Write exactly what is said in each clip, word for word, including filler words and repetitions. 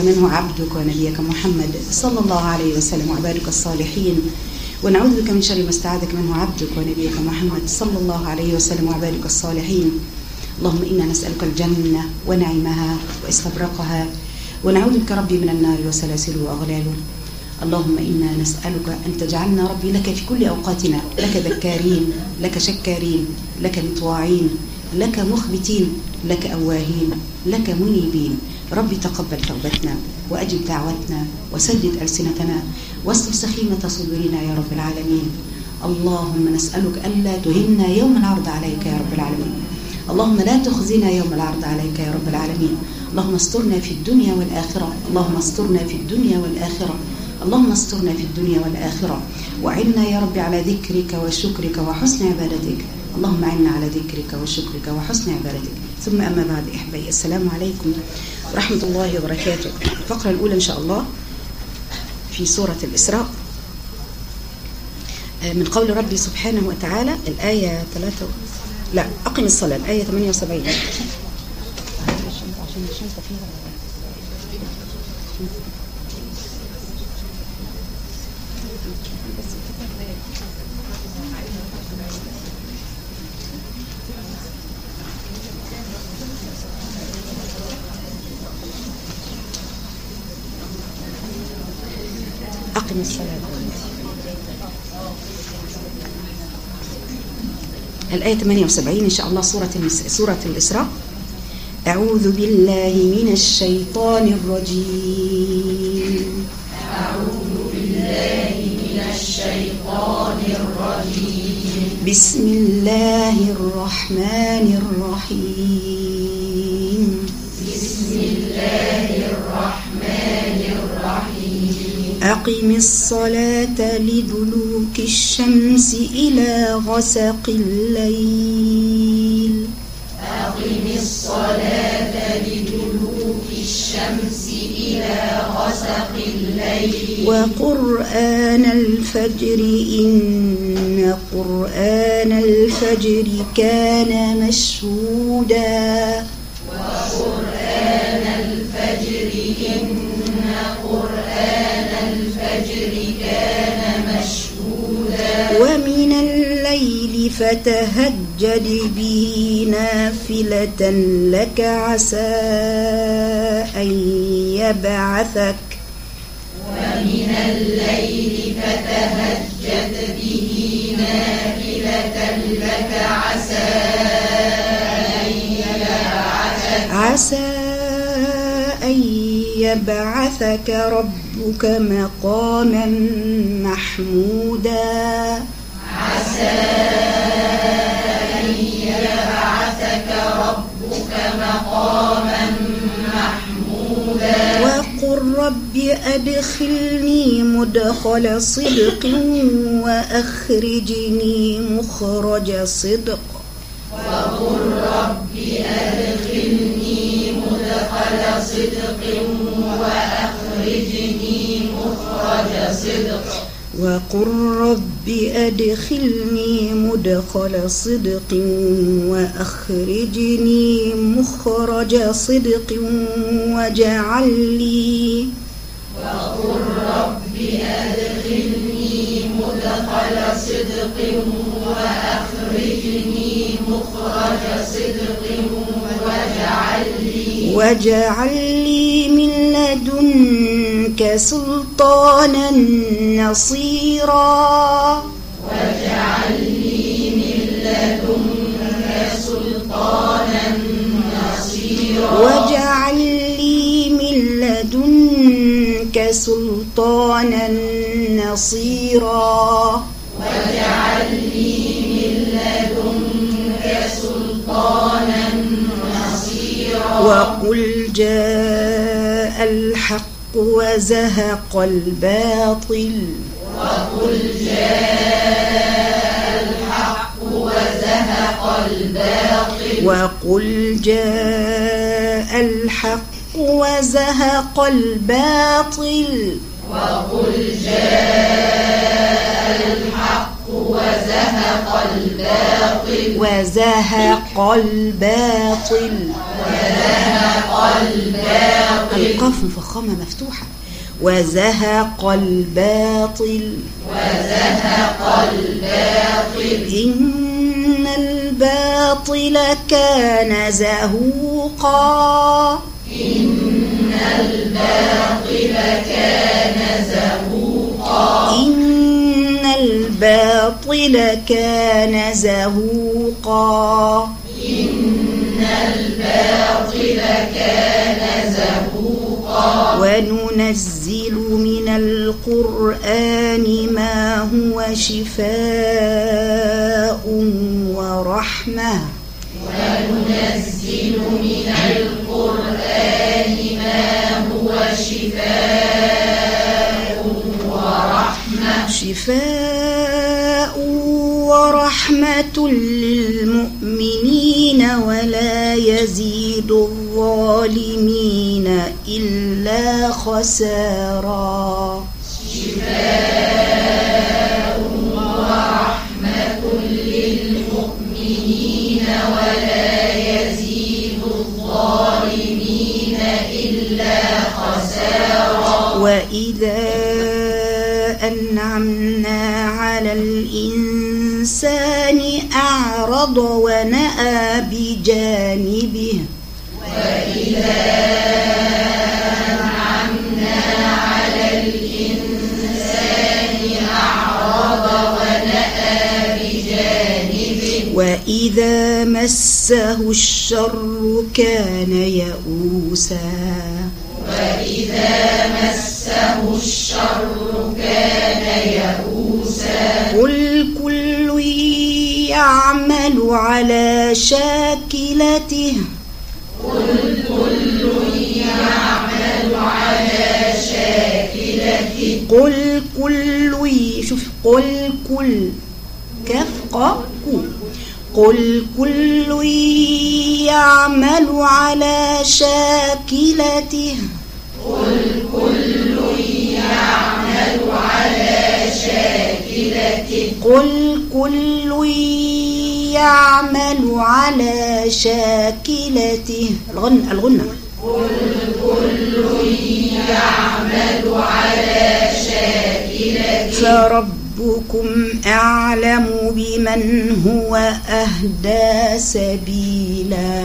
منه عبدك ونبيك محمد صلى الله عليه وسلم وعبادك الصالحين، ونعوذ بك من شر ما استعاذك منه عبدك ونبيك محمد صلى الله عليه وسلم وعبادك الصالحين. اللهم إنا نسألك الجنة ونعيمها واستبرقها، ونعوذ بك ربي من النار وسلاسله وأغلاله. اللهم إنا نسألك أن تجعلنا ربي لك في كل أوقاتنا لك ذكارين، لك شكارين، لك مطواعين، لك مخبتين، لك أواهين، لك منيبين. ربي تقبل توبتنا وأجب دعوتنا وسدد ألسنتنا واستر سخيمة صدورنا يا رب العالمين. اللهم نسألك ألا تهنا يوم العرض عليك يا رب العالمين. اللهم لا تخزنا يوم العرض عليك يا رب العالمين. اللهم استرنا في الدنيا والآخرة، اللهم استرنا في الدنيا والآخرة، اللهم استرنا في الدنيا والآخرة، وعنا يا رب على ذكرك وشكرك وحسن عبادتك. اللهم عنا على ذكرك وشكرك وحسن عبادتك. ثم أما بعد إحبائي، السلام عليكم ورحمة الله وبركاته. الفقرة الأولى إن شاء الله في سورة الإسراء من قول ربي سبحانه وتعالى، الآية ثلاثة لا أقم الصلاة، الآية ثمانية وسبعين. أقم الصلاة، الآية ثمانية وسبعين إن شاء الله، سورة سورة الإسراء. أعوذ بالله من الشيطان الرجيم. أعوذ بالله من الشيطان الرجيم. بسم الله الرحمن الرحيم. بسم الله الرحمن الرحيم. أقم الصلاة لدلوك الشمس إلى غسق الليل. أقم الصلاة لدلوك الشمس إلى غسق الليل. وقرآن الفجر إن قرآن الفجر كان مشهودا. وقرآن الفجر إن قرآن الفجر كان مشهودا. ومن الليل فتهجد به نافلة لك عسى أن يبعثك. ومن الليل فتهجد به نافلة لك عسى أن يبعثك. عسى أن يبعثك ربك مقاما محمودا. عسى أن يبعثك ربك مقاما محمودا. وقل رب أدخلني مدخل صدق وأخرجني مخرج صدق. وقل رب أدخلني مدخل صدق وأخرجني مخرج صدق. وقل رب أدخلني مدخل صدق وأخرجني مخرج صدق واجعل لي. وقل رب أدخلني مدخل صدق وأخرجني مخرج صدق واجعل لي واجعل لي من لدنك سلطانا نصيرا. واجعل لي من لدنك سلطانا نصيرا. واجعل لي من لدنك سلطانا نصيرا. واجعل لي من لدنك سلطانا نصيرا. وقل جاء الحق وزهق الباطل. وقل جاء الحق وزهق الباطل. وقل جاء الحق وزهق الباطل. وقل جاء الحق وزهق الباطل وزهق الباطل وزهق الباطل القاف مفخمة مفتوحة. وزهق الباطل وزهق الباطل إن الباطل كان زهوقا إن الباطل كان زهوقا إن الباطل كان زهوقا إن الباطل كان زهوقا وننزل من القرآن ما هو شفاء ورحمة وننزل من القرآن ما هو شفاء ورحمة شفاء ورحمة للمؤمنين ولا يزيد الظالمين إلا خسارا شفاء ورحمة للمؤمنين ولا يزيد الظالمين إلا خسارا وإذا أنعمنا على الإنسان أعرض ونأى بجانبه وإذا أنعمنا على الإنسان أعرض ونأى بجانبه وإذا مسه الشر كان يئوسا وإذا مسه الشر كان يئوسا قل كل يعمل على شاكلته قل كل يعمل على شاكلته قل كل شوف قل كل كف قاف كو قل كل يعمل على شاكلته قل كل يعمل على شاكلته قل كل يعمل على شاكلته الغنى الغنى قل كل يعمل على شاكلته فربكم أعلم بمن هو أهدى سبيلا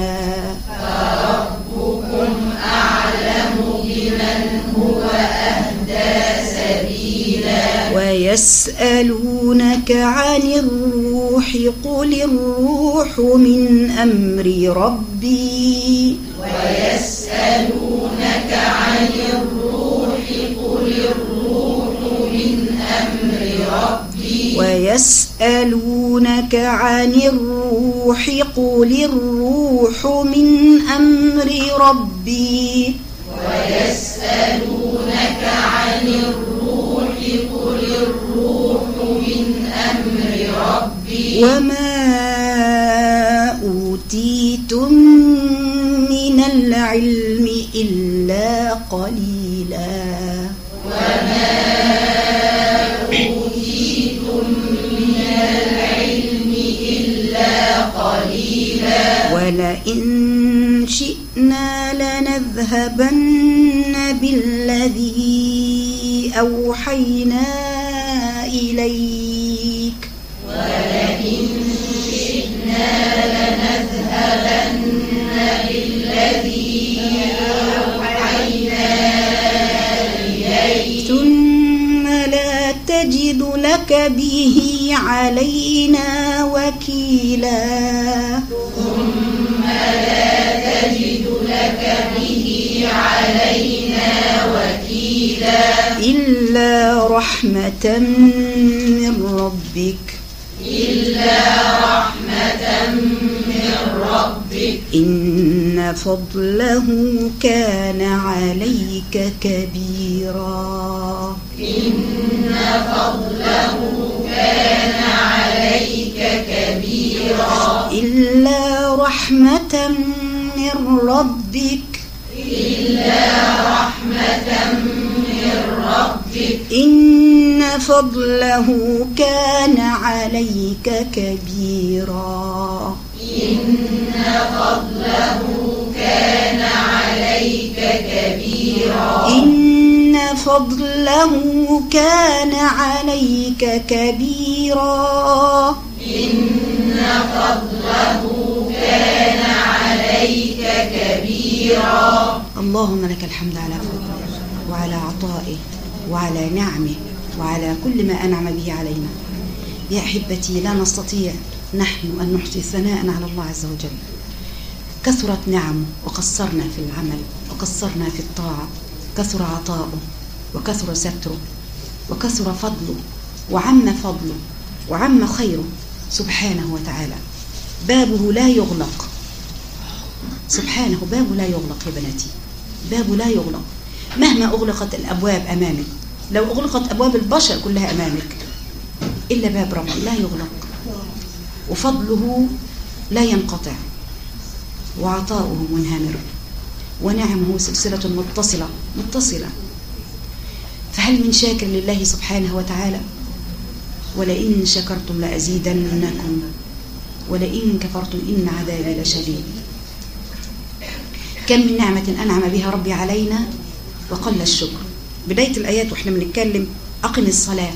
فربكم أعلم بمن هو أهدى سبيلا ويسألونك عن الروح قل الروح من أمر ربي ويسألونك عن الروح قل الروح من أمر ربي ويسألونك عن الروح قل الروح من أمر ربي ويسألونك عن الروح قل الروح من أمر ربي وما أوتيتم من العلم إلا قليلا وما أوتيتم من العلم إلا قليلا ولئن شئنا لنذهبن بالذي أوحينا إليك ولئن شئنا لنذهبن بالذي أوحينا إليك ثم لا تجد لك به علينا وكيلا ثم لا تجد لك به علينا وكيلا إلا رحمة من ربك إلا رحمة من ربك إن فضله كان عليك كبيرا إن فضله كان عليك كبيرا إلا رحمة من ربك إلا رحمة من ربك إن فضله كان عليك كبيرا إن فضله كان عليك كبيرا إن فضله كان عليك كبيرا إن فضله كان عليك كبيرا. اللهم لك الحمد على فضله وعلى عطائه وعلى نعمه وعلى كل ما أنعم به علينا. يا أحبتي، لا نستطيع نحن أن نحصي ثناء على الله عز وجل. كثرت نعمه وقصرنا في العمل وقصرنا في الطاعة. كثر عطاؤه وكثر ستره وكثر فضله وعم فضله وعم خيره سبحانه وتعالى. بابه لا يغلق سبحانه، بابه لا يغلق يا بناتي، بابه لا يغلق مهما أغلقت الأبواب أمامك. لو أغلقت أبواب البشر كلها أمامك إلا باب رب لا يغلق، وفضله لا ينقطع، وعطاؤه منهمر، ونعمه سلسلة متصلة متصلة. فهل من شاكر لله سبحانه وتعالى؟ ولئن شكرتم لأزيدنكم ولئن كفرتم إن عذابي لشديد. كم من نعمة أنعم بها ربي علينا وقل الشكر. بداية الآيات وإحنا بنتكلم أقم الصلاة.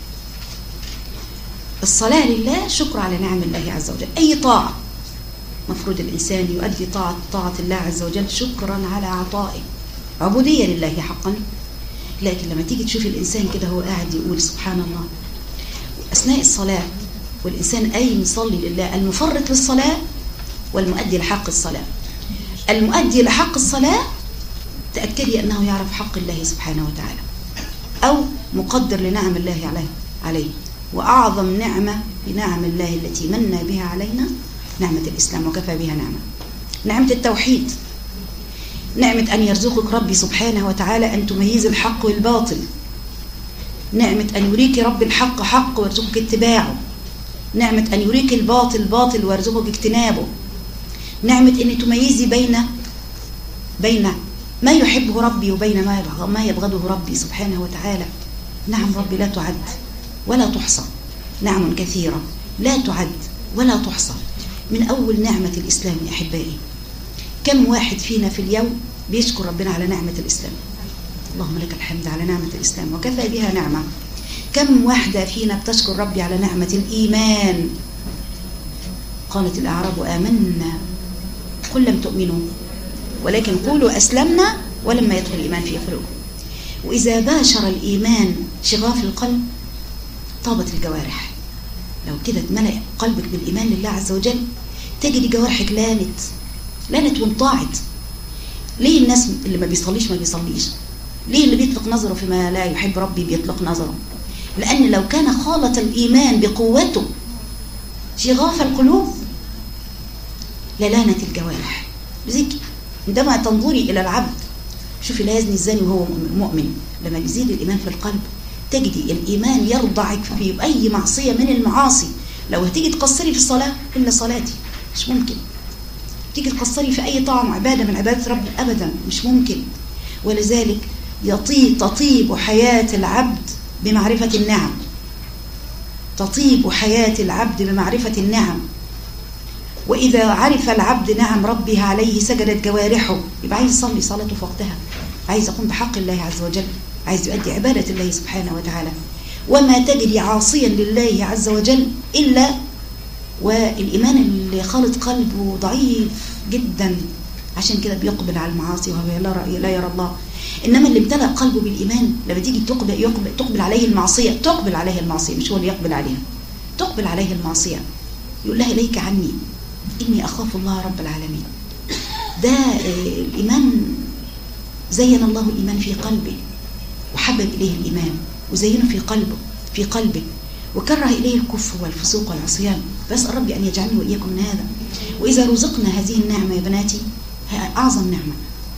الصلاة لله شكر على نعم الله عز وجل. أي طاعة مفروض الإنسان يؤدي طاعة, طاعة الله عز وجل شكرا على عطائه، عبودية لله حقا. لكن لما تيجي تشوف الإنسان كده هو قاعد يقول سبحان الله أثناء الصلاة، والإنسان قايم يصلي لله، المفرط للصلاة والمؤدي لحق الصلاة. المؤدي لحق الصلاة تأكدي أنه يعرف حق الله سبحانه وتعالى، أو مقدر لنعم الله عليه عليه وأعظم نعمة بنعم الله التي من بها علينا نعمة الإسلام، وكفى بها نعمة. نعمة التوحيد، نعمة أن يرزقك ربي سبحانه وتعالى أن تميز الحق والباطل، نعمة أن يريك رب الحق حق ويرزقك اتباعه، نعمة أن يريك الباطل باطل ويرزقك اجتنابه، نعمة أن تميزي بين بين ما يحبه ربي وبين ما ما يبغضه ربي سبحانه وتعالى. نعم ربي لا تعد ولا تحصى، نعم كثيرة لا تعد ولا تحصى. من أول نعمة الإسلام يا أحبائي، كم واحد فينا في اليوم بيشكر ربنا على نعمة الإسلام؟ اللهم لك الحمد على نعمة الإسلام وكفى بها نعمة. كم واحدة فينا بتشكر ربي على نعمة الإيمان؟ قالت الأعراب آمنا قل لم تؤمنوا ولكن قولوا أسلمنا ولما يدخل الإيمان في قلوبكم. وإذا باشر الإيمان شغاف القلب طابت الجوارح. لو كده اتملأ قلبك بالإيمان لله عز وجل تجد جوارحك لانت لانت وانطاعت. ليه الناس اللي ما بيصليش ما بيصليش؟ ليه اللي بيطلق نظره فيما لا يحب ربي بيطلق نظره؟ لأن لو كان خالط الإيمان بقوته شغاف القلوب للانت الجوارح. بذلك عندما تنظري إلى العبد، شوفي لا يزني الزاني وهو مؤمن، لما بيزيد الإيمان في القلب تجدي الإيمان يرضعك في أي معصية من المعاصي. لو هتيجي تقصري في الصلاة إلا صلاتي مش ممكن، تيجي تقصري في أي طاعة عبادة من عبادة ربي أبدا مش ممكن. ولذلك يطيب تطيب حياة العبد بمعرفة النعم، تطيب حياة العبد بمعرفة النعم. وإذا عرف العبد نعم ربه عليه سجدت جوارحه، يبقى عايز يصلي صلاته في وقتها، عايز يقوم بحق الله عز وجل، عايز يؤدي عبادة الله سبحانه وتعالى. وما تجري عاصيا لله عز وجل إلا والإيمان اللي خالط قلبه ضعيف جدا، عشان كده بيقبل على المعاصي وهو لا يرى الله. إنما اللي امتلأ قلبه بالإيمان لما تيجي تقبل, يقبل تقبل عليه المعصية، تقبل عليه المعصية مش هو اللي يقبل عليها، تقبل عليه المعصية، يقول لها إليك عني إني أخاف الله رب العالمين. ده الإيمان زين الله الإيمان في قلبه وحبب إليه الإيمان وزينه في قلبه في قلبه وكره إليه الكفر والفسوق والعصيان. فأسأل ربي أن يجعلني وإياكم من هذا. وإذا رزقنا هذه النعمة يا بناتي، أعظم نعمة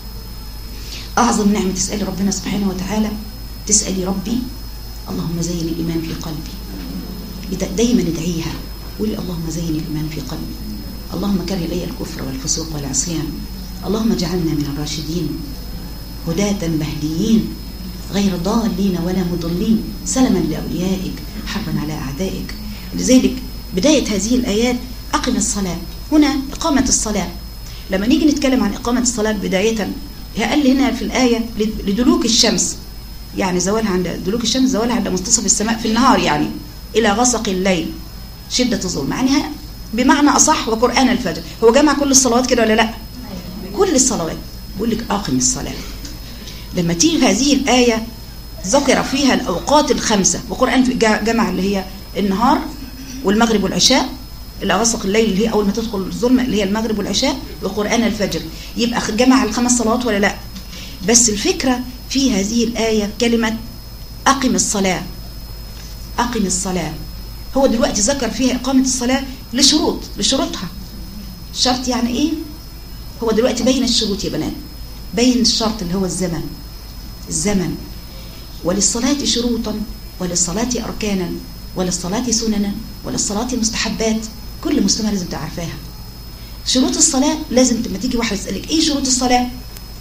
أعظم نعمة تسألي ربنا سبحانه وتعالى، تسألي ربي اللهم زين الإيمان في قلبي. دايما ادعيها، قولي اللهم زين الإيمان في قلبي، اللهم كره إلي الكفر والفسوق والعصيان، اللهم اجعلنا من الراشدين هداة مهديين، غير ضالين ولا مضلين سلما لأوليائك حربا على أعدائك. لذلك بداية هذه الآيات أقم الصلاة، هنا إقامة الصلاة. لما نيجي نتكلم عن إقامة الصلاة بداية، قال هنا في الآية لدلوك الشمس، يعني زوالها عند دلوك الشمس، زوالها عند منتصف السماء في النهار، يعني إلى غسق الليل شدة الظلم، يعني بمعنى أصح وقرآن الفجر. هو جمع كل الصلوات كده ولا لا؟ كل الصلوات. بيقول لك أقم الصلاة. لما تيجي هذه الآية ذكر فيها الأوقات الخمسة، وقرآن جمع اللي هي النهار والمغرب والعشاء، إلى غسق الليل اللي هي أول ما تدخل الظلمة اللي هي المغرب والعشاء، وقرآن الفجر. يبقى جمع الخمس صلوات ولا لا؟ بس الفكرة في هذه الآية كلمة أقم الصلاة. أقم الصلاة، هو دلوقتي ذكر فيها إقامة الصلاة لشروط، لشروطها. شرط يعني إيه؟ هو دلوقتي بين الشروط يا بنات، بين الشرط اللي هو الزمن. الزمن وللصلاة شروطا، وللصلاة أركانا، وللصلاة سننا، وللصلاة مستحبات. كل مسلمة لازم تعرفاها. شروط الصلاة لازم لما تيجي واحد يسألك إيه شروط الصلاة؟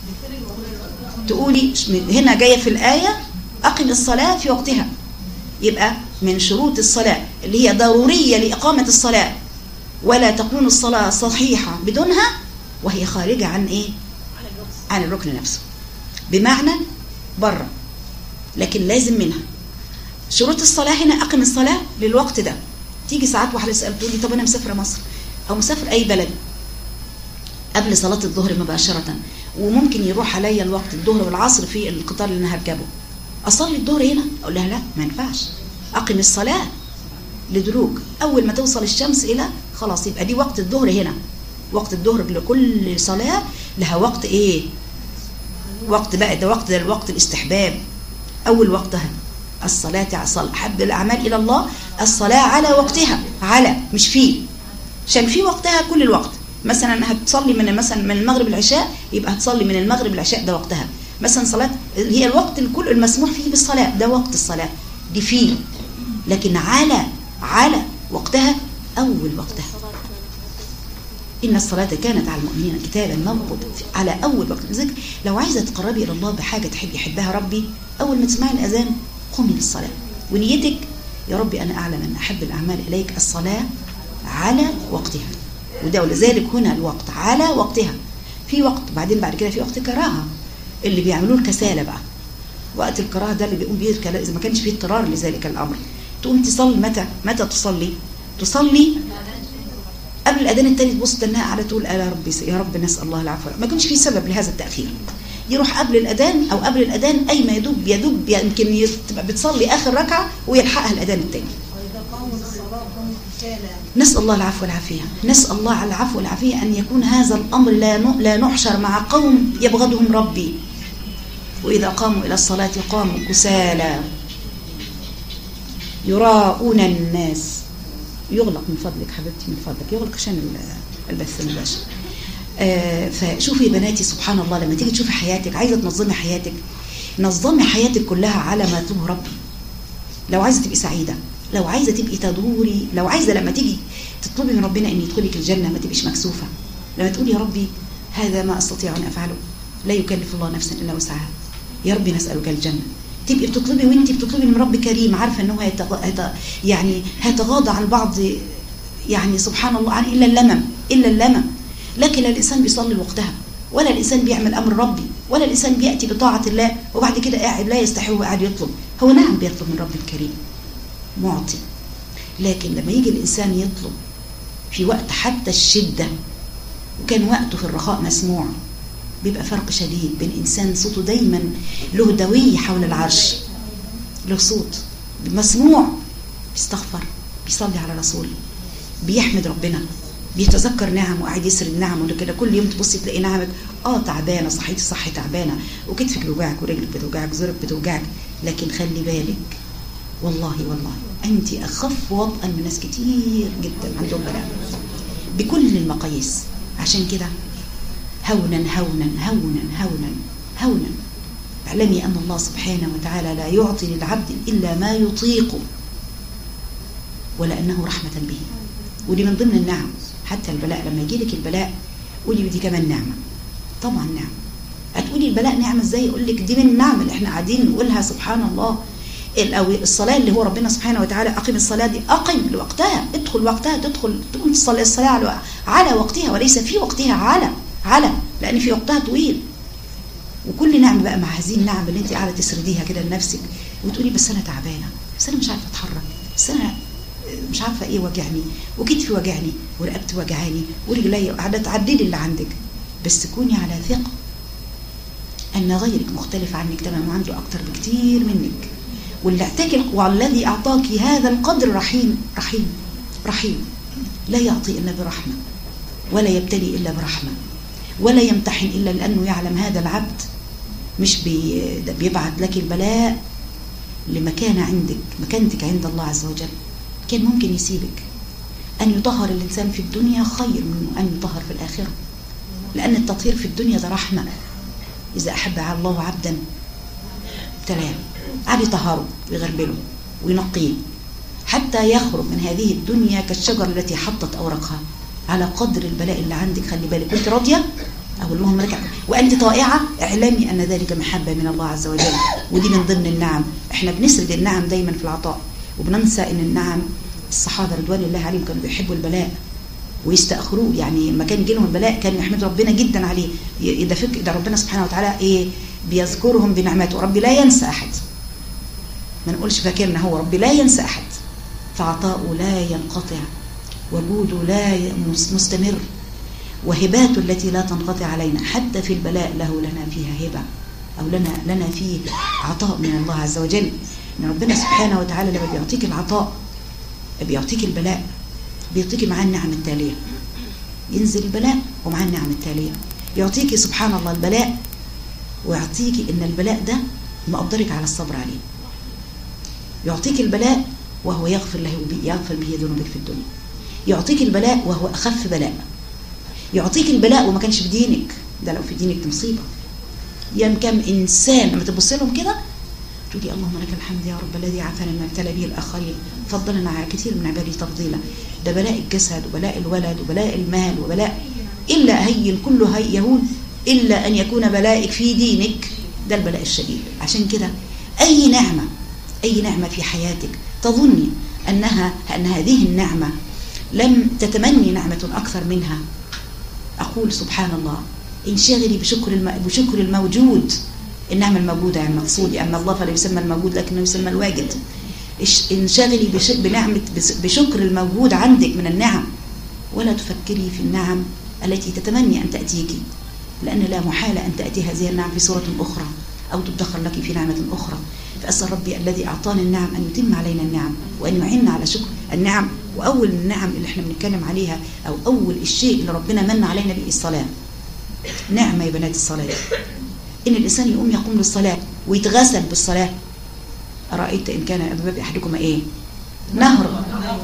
تقولي هنا جاية في الآية أقم الصلاة في وقتها. يبقى من شروط الصلاة اللي هي ضرورية لإقامة الصلاة، ولا تكون الصلاة صحيحة بدونها وهي خارجة عن إيه؟ عن الركن نفسه، بمعنى بره، لكن لازم منها. شروط الصلاة هنا أقم الصلاة للوقت ده. تيجي ساعات واحدة تسأل تقول لي طب أنا مسافرة مصر أو مسافر أي بلد قبل صلاة الظهر مباشرة، وممكن يروح عليا الوقت الظهر والعصر في القطار اللي أنا هركبه، أصلي الظهر هنا؟ أقول لها لا، ما ينفعش. أقم الصلاة لدلوك أول ما توصل الشمس إلى خلاص، يبقى دي وقت الظهر هنا. وقت الظهر لكل صلاة لها وقت إيه؟ وقت بقى ده وقت ده الوقت الاستحباب. أول وقتها الصلاة على أحب الأعمال إلى الله الصلاة على وقتها، على مش فيه، عشان في وقتها كل الوقت. مثلا هتصلي من مثلا من المغرب العشاء، يبقى هتصلي من المغرب العشاء ده وقتها. مثلا صلاة هي الوقت الكل المسموح فيه بالصلاة، ده وقت الصلاة دي فيه، لكن على على وقتها أول وقتها. إن الصلاة كانت على المؤمنين كتابا موقوتا، على أول وقت. لذلك لو عايزة تقربي إلى الله بحاجة تحب يحبها ربي، أول ما تسمعي الأذان قومي للصلاة، ونيتك يا ربي أنا أعلم أن أحب الأعمال إليك الصلاة على وقتها. وده ولذلك هنا الوقت على وقتها. في وقت بعدين بعد كده في وقت كراهة اللي بيعملوه الكسالة بقى. وقت الكراهة ده اللي بيقوم بيه إذا ما كانش فيه اضطرار لذلك الأمر. تقوم تصلي متى؟ متى تصلي؟ تصلي قبل الأذان التاني، تبص تنها على تقول يا رب يا رب نسأل الله العفو. ما كانش فيه سبب لهذا التأخير، يروح قبل الأذان أو قبل الأذان أي ما يدوب يدوب، يمكن تبقى بتصلي آخر ركعة ويلحقها الأذان التاني. نسأل الله العفو والعافية، نسأل الله العفو والعافية أن يكون هذا الأمر لا لا نحشر مع قوم يبغضهم ربي، وإذا قاموا إلى الصلاة قاموا كسالى يراؤون الناس. يغلق من فضلك حبيبتي، من فضلك يغلق عشان البث المباشر. آه فشوفي بناتي سبحان الله، لما تيجي تشوفي حياتك عايزة تنظمي حياتك، نظمي حياتك كلها على ما يطلبه ربي. لو عايزة تبقي سعيدة، لو عايزة تبقي تدوري، لو عايزة لما تيجي تطلبي من ربنا أن يدخلك الجنة ما تبقيش مكسوفة، لما تقولي يا ربي هذا ما أستطيع أن أفعله، لا يكلف الله نفسا إلا وسعها، يا ربي نسألك الجنة. تبقي بتطلبي وانت بتطلبي من رب كريم، عارفة أنه هيتغ... يعني هيتغاضى عن بعض، يعني سبحان الله، عن إلا اللمم إلا اللمم. لكن لا الإنسان بيصلي وقتها، ولا الإنسان بيعمل أمر ربي، ولا الإنسان بيأتي بطاعة الله وبعد كده قاعد لا يستحي وقاعد يطلب. هو نعم بيطلب من رب الكريم معطي، لكن لما يجي الإنسان يطلب في وقت حتى الشدة وكان وقته في الرخاء مسموع، بيبقى فرق شديد بين إنسان صوته دايما له دوي حول العرش، له صوت مسموع، بيستغفر، بيصلي على رسول، بيحمد ربنا، بيتذكر نعم وقاعد يسرد نعم، وكده كل يوم تبصي تلاقي نعمك اه تعبانه، صحيتي صحي تعبانه، وكتفك بيوجعك ورجلك بتوجعك وزورك بتوجعك، لكن خلي بالك والله والله انت اخف وطئا من ناس كتير جدا عندهم بلاء بكل المقاييس. عشان كده هونا هونا هونا هونا هونا اعلمي ان الله سبحانه وتعالى لا يعطي للعبد الا ما يطيقه، ولانه رحمه به. ودي من ضمن النعم، حتى البلاء لما يجي لك البلاء قولي دي كمان نعمه، طبعا نعمه، هتقولي البلاء نعمة ازاي؟ اقول لك دي من النعم اللي احنا قاعدين نقولها سبحان الله. او الصلاه اللي هو ربنا سبحانه وتعالى اقم الصلاه دي، اقم لوقتها، ادخل وقتها، تدخل تقوم تصلي الصلاه على على وقتها وليس في وقتها، على على لان في وقتها طويل. وكل نعمه بقى مع هذه النعم اللي انت قاعده تسرديها كده لنفسك وتقولي بس انا تعبانه، بس انا مش عارفه اتحرك، بس انا مش عارفه ايه وجعني، وكتفي وجعني، ورقبتي وجعاني، ورجلي، قاعده تعدلي اللي عندك. بس كوني على ثقه ان غيرك مختلف عنك تماما وعنده اكتر بكتير منك. واللي اعتاك والذي اعطاك هذا القدر رحيم رحيم رحيم، لا يعطي الا برحمه، ولا يبتلي الا برحمه، ولا يمتحن الا لانه يعلم هذا العبد مش بي بيبعث لك البلاء لمكانه عندك، مكانتك عند الله عز وجل. كان ممكن يسيبك. ان يطهر الانسان في الدنيا خير من ان يطهر في الاخره، لان التطهير في الدنيا ده رحمه. اذا احب الله عبدا ابتلاه، عاد يطهره ويغربله وينقيه حتى يخرج من هذه الدنيا كالشجر التي حطت أوراقها على قدر البلاء اللي عندك. خلي بالك، كنت راضية أو اللهم لك وأنت طائعة، اعلمي أن ذلك محبة من الله عز وجل. ودي من ضمن النعم. احنا بنسرد النعم دايما في العطاء وبننسى أن النعم، الصحابة رضوان الله عليهم كانوا بيحبوا البلاء ويستأخروه. يعني لما كان يجيلهم البلاء كانوا يحمدوا ربنا جدا عليه. إذا فكر إذا ربنا سبحانه وتعالى إيه بيذكرهم بنعمته. ربي لا ينسى أحد، ما نقولش فاكرنا، هو ربي لا ينسى أحد، فعطاؤه لا ينقطع، وجوده لا مستمر، وهباته التي لا تنقطع علينا. حتى في البلاء له لنا فيها هبة، أو لنا لنا فيه عطاء من الله عز وجل. إن ربنا سبحانه وتعالى لما بيعطيك العطاء بيعطيك البلاء، بيعطيك معاه النعم التالية. ينزل البلاء ومعاه النعم التالية. يعطيك سبحان الله البلاء ويعطيك إن البلاء ده مقدرك على الصبر عليه. يعطيك البلاء وهو يغفر له يغفر به ذنوبك في الدنيا. يعطيك البلاء وهو أخف بلاء. يعطيك البلاء وما كانش في دينك، ده لو في دينك دي مصيبة. يا كم إنسان لما تبص لهم كده تقولي اللهم لك الحمد يا رب الذي عافانا مما ابتلى به الآخرين، فضلنا على كثير من عباده تفضيلا. ده بلاء الجسد وبلاء الولد وبلاء المال وبلاء إلا هين كله هي يهون إلا أن يكون بلائك في دينك، ده البلاء الشديد. عشان كده أي نعمة أي نعمة في حياتك تظني أنها أن هذه النعمة لم تتمني نعمة أكثر منها، أقول سبحان الله انشغلي بشكر الم... بشكر الموجود. النعمة الموجودة يعني مقصود، أن الله فلا يسمى الموجود لكنه يسمى الواجد. انشغلي بش... بنعمة بشكر الموجود عندك من النعم، ولا تفكري في النعم التي تتمني أن تأتيك، لأن لا محالة أن تأتي هذه النعم في صورة أخرى أو تدخل لك في نعمة أخرى. فأسأل ربي الذي أعطاني النعم أن يتم علينا النعم وأن يعيننا على شكر النعم. وأول النعم اللي احنا بنتكلم عليها أو أول الشيء اللي ربنا من علينا به الصلاة. نعمة يا بنات الصلاة، إن الإنسان يقوم يقوم للصلاة ويتغسل بالصلاة. أرأيت إن كان أبواب أحدكما إيه؟ نهر،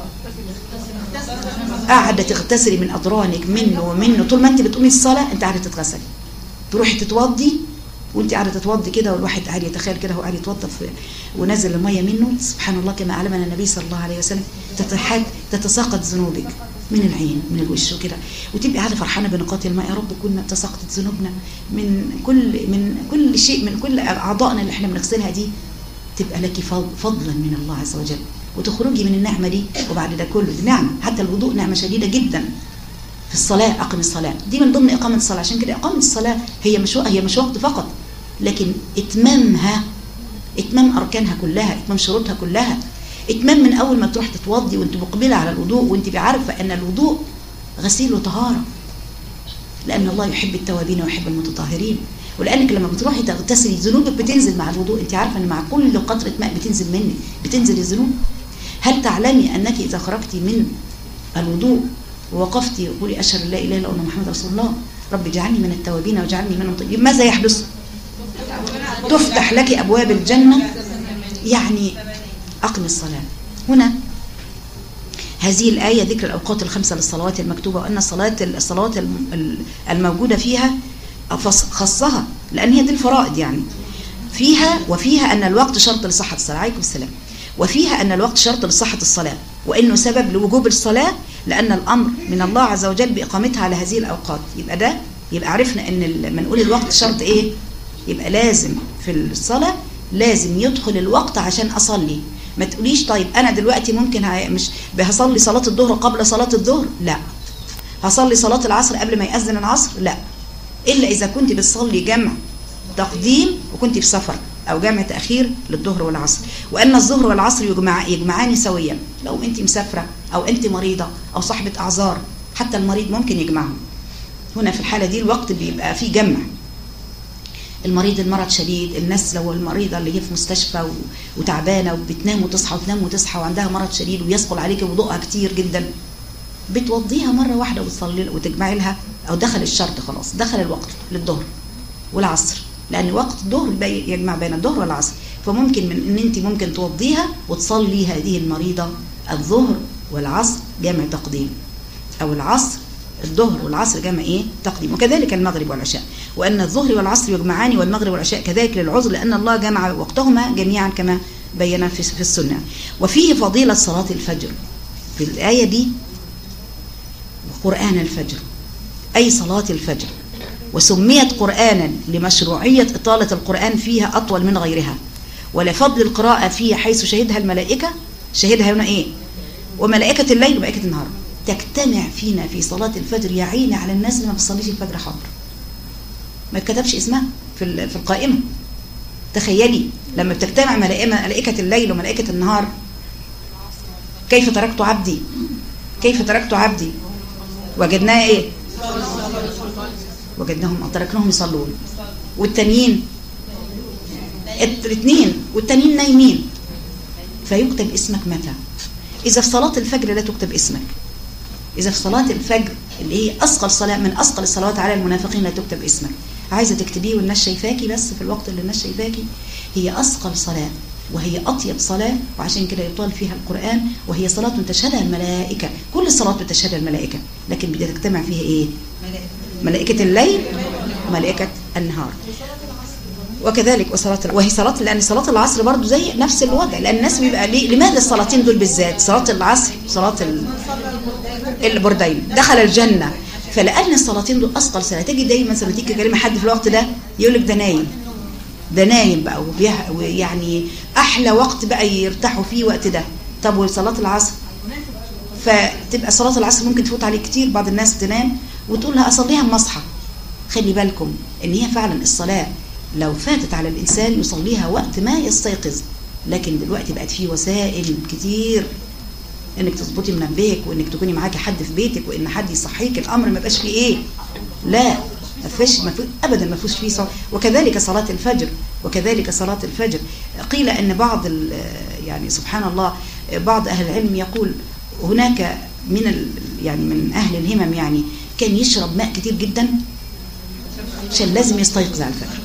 قاعدة تغتسلي من أضرانك منه ومنه طول ما أنت بتقومي الصلاة، أنت قاعدة تتغسلي. تروحي تتوضي وانت قاعده تتوضي كده، والواحد قاعد يتخيل كده هو قاعد يتوضى ونزل الميه منه. سبحان الله كما علمنا النبي صلى الله عليه وسلم تتحد تتساقط ذنوبك من العين من الوش وكده، وتبقي قاعده فرحانه بنقاط الماء. يا رب كنا تساقطت ذنوبنا من كل من كل شيء، من كل اعضائنا اللي احنا بنغسلها دي، تبقى لك فضلا من الله عز وجل، وتخرجي من النعمه دي. وبعد ده كله دي نعمه. حتى الوضوء نعمه شديده جدا. في الصلاه اقم الصلاه دي من ضمن اقامه الصلاه. عشان كده اقامه الصلاه هي مش هي مش وقت فقط، لكن اتمامها، اتمام اركانها كلها، اتمام شروطها كلها، اتمام من اول ما تروح تتوضي وانت مقبله على الوضوء وانت عارفه ان الوضوء غسيل وطهاره، لان الله يحب التوابين ويحب المتطهرين. ولانك لما بتروحي تغتسلي ذنوبك بتنزل مع الوضوء. انت عارفه ان مع كل قطره ماء بتنزل منك بتنزل الذنوب. هل تعلمي انك اذا خرجتي من الوضوء ووقفتي وقولي اشهد ان لا اله الا الله محمد رسول الله رب اجعلني من التوابين واجعلني من المتطهرين، ماذا يحدث؟ تفتح لك أبواب الجنة. يعني أقم الصلاة. هنا هذه الآية ذكر الأوقات الخمسة للصلوات المكتوبة، وأن الصلاة الصلوات الموجودة فيها خصها لأن هي دي الفرائض يعني فيها. وفيها أن الوقت شرط لصحة الصلاة. عليكم السلام. وفيها أن الوقت شرط لصحة الصلاة، وإنه سبب لوجوب الصلاة، لأن الأمر من الله عز وجل بإقامتها على هذه الأوقات. يبقى ده يبقى عرفنا ان لما نقول الوقت شرط ايه؟ يبقى لازم في الصلاة لازم يدخل الوقت عشان اصلي. ما تقوليش طيب انا دلوقتي ممكن مش هصلي صلاة الظهر قبل صلاة الظهر، لا. هصلي صلاة العصر قبل ما يأذن العصر، لا. الا اذا كنت بتصلي جمع تقديم وكنت في سفر، او جمع تأخير للظهر والعصر، وان الظهر والعصر يجمع يجمعان سويا. لو انت مسافرة او انت مريضة او صاحبة اعذار، حتى المريض ممكن يجمعهم. هنا في الحالة دي الوقت بيبقى فيه جمع. المريض المرض شديد، الناس لو المريضة اللي هي في مستشفى وتعبانة وبتنام وتصحى وتنام وتصحى وعندها مرض شديد ويثقل عليك وضوءها كتير جدا، بتوضيها مرة واحدة وتصلي وتجمعي لها، او دخل الشرط خلاص، دخل الوقت للظهر والعصر، لان وقت الظهر يجمع بين الظهر والعصر. فممكن من ان انت ممكن توضيها وتصلي هذه المريضة الظهر والعصر جمع تقديم، او العصر الظهر والعصر جمع ايه تقديم. وكذلك المغرب والعشاء، وان الظهر والعصر يجمعان والمغرب والعشاء كذلك للعذر، لان الله جمع وقتهما جميعا كما بينا في السنة. وفيه فضيلة صلاة الفجر في الآية دي، قرآن الفجر أي صلاة الفجر، وسميت قرآنا لمشروعية إطالة القرآن فيها أطول من غيرها، ولفضل القراءة فيها حيث شهدها الملائكة. شهدها هنا إيه؟ وملائكة الليل وملائكة النهار تجتمع فينا في صلاة الفجر. يا عيني على الناس اللي ما بتصليش الفجر حاضر، ما اتكتبش اسمها في في القائمة. تخيلي لما بتجتمع ملائكة الليل وملائكة النهار. كيف تركت عبدي كيف تركت عبدي وجدناه ايه؟ وجدناهم تركناهم يصلون، والتانيين الاثنين والتانيين نايمين. فيكتب اسمك متى؟ إذا في صلاة الفجر لا تكتب اسمك. إذا في صلاة الفجر اللي هي أثقل صلاة من أثقل الصلوات على المنافقين لا تكتب اسمك. عايزة تكتبيه والناس شايفاكي، بس في الوقت اللي الناس شايفاكي. هي أثقل صلاة وهي أطيب صلاة، وعشان كده يطال فيها القرآن، وهي صلاة تشهدها الملائكة. كل الصلاة بتشهدها الملائكة، لكن بتجتمع فيها إيه؟ ملائكة الليل وملائكة النهار. وكذلك وصلاة وهي صلاة، لأن صلاة العصر برضو زي نفس الوضع، لأن الناس بيبقى ليه لماذا الصلاتين دول بالذات؟ صلاة العصر صلاة البردين دخل الجنة. فلأن الصلاتين دول أثقل صلاة. تجي دايما مثلا تيجي كلمة حد في الوقت ده يقول لك ده نايم، ده نايم بقى، ويعني أحلى وقت بقى يرتاحوا فيه وقت ده. طب وصلاة العصر؟ فتبقى صلاة العصر ممكن تفوت عليه كتير، بعض الناس تنام وتقول لها أصليها مصحى. خلي بالكم إن هي فعلا الصلاة لو فاتت على الإنسان يصليها وقت ما يستيقظ، لكن دلوقتي بقت فيه وسائل كتير انك تظبطي منبهك، وانك تكوني معاكي حد في بيتك، وان حد يصحيك. الامر ما بقاش فيه ايه، لا ما فيش ابدا، ما فيش فيه صلاة. وكذلك صلاة الفجر وكذلك صلاة الفجر. قيل ان بعض يعني سبحان الله بعض اهل العلم يقول هناك من يعني من اهل الهمم يعني كان يشرب ماء كتير جدا عشان لازم يستيقظ على الفجر.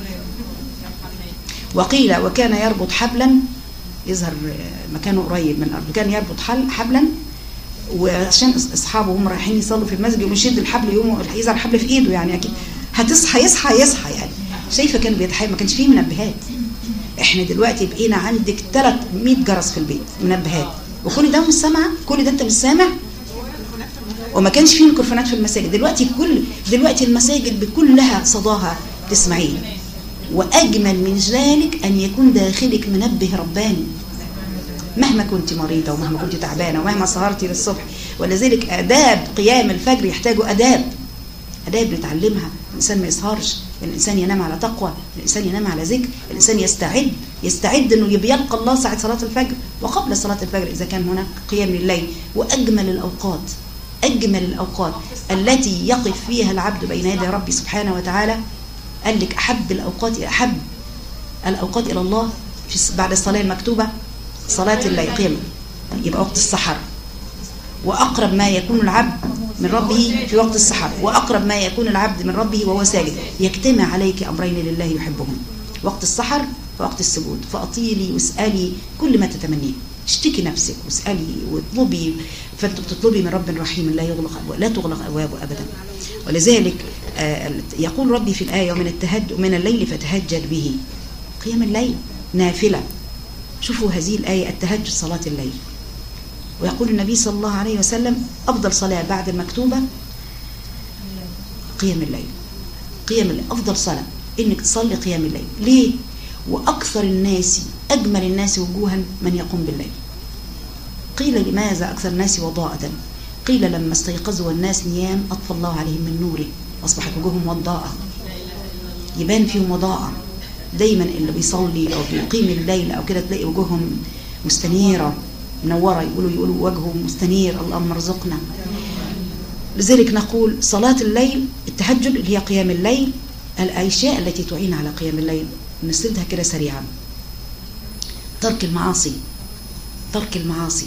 وقيل وكان يربط حبلا، يظهر مكانه قريب من الأرض، كان يربط حبلا، وعشان أصحابه هم رايحين يصلوا في المسجد يقوم يشد الحبل، يقوم يظهر الحبل في إيده، يعني أكيد هتصحى يصحى يصحى يعني. شايفة كان بيتحي، ما كانش فيه منبهات. إحنا دلوقتي بقينا عندك ثلاثمية جرس في البيت منبهات، وكل ده مش سامعة، كل ده أنت مش سامع. وما كانش فيه ميكروفونات في المساجد. دلوقتي كل دلوقتي المساجد بكلها صداها تسمعين. وأجمل من ذلك أن يكون داخلك منبه رباني مهما كنت مريضة ومهما كنت تعبانة ومهما سهرتي للصبح. ولذلك آداب قيام الفجر يحتاجوا آداب آداب نتعلمها. الإنسان ما يسهرش، الإنسان ينام على تقوى، الإنسان ينام على ذكر، الإنسان يستعد يستعد أنه يلقى الله ساعة صلاة الفجر وقبل صلاة الفجر إذا كان هناك قيام لليل. وأجمل الأوقات أجمل الأوقات التي يقف فيها العبد بين يدي ربي سبحانه وتعالى. قال لك أحب الأوقات أحب الأوقات إلى الله في بعد الصلاة المكتوبة صلاة الليل قيام، يبقى وقت السحر. وأقرب ما يكون العبد من ربه في وقت السحر، وأقرب ما يكون العبد من ربه وهو ساجد. يجتمع عليك أمرين لله يحبهم، وقت السحر ووقت السجود. فأطيلي واسألي كل ما تتمنيه، اشتكي نفسك واسألي واطلبي. فأنت بتطلبي من رب رحيم لا يغلق لا تغلق أبوابه أبدا. ولذلك يقول ربي في الآية ومن التهجد من الليل فتهجد به. قيام الليل نافلة. شوفوا هذه الآية، التهجد صلاة الليل. ويقول النبي صلى الله عليه وسلم أفضل صلاة بعد المكتوبة قيام الليل. قيام الليل أفضل صلاة إنك تصلي قيام الليل. ليه؟ وأكثر الناس أجمل الناس وجوها من يقوم بالليل. قيل لماذا أكثر الناس وضاءة؟ قيل لما استيقظوا والناس نيام أطفى الله عليهم من نوره أصبحت وجوههم وضاءة، يبان فيهم وضاءة. دايما اللي بيصلي أو بيقيم الليل أو كده تلاقي وجوههم مستنيرة منورة، يقولوا يقولوا وجهه مستنير، اللهم ارزقنا. لذلك نقول صلاة الليل التهجد اللي هي قيام الليل، الأشياء التي تعين على قيام الليل نسردها كده سريعا. ترك المعاصي، ترك المعاصي،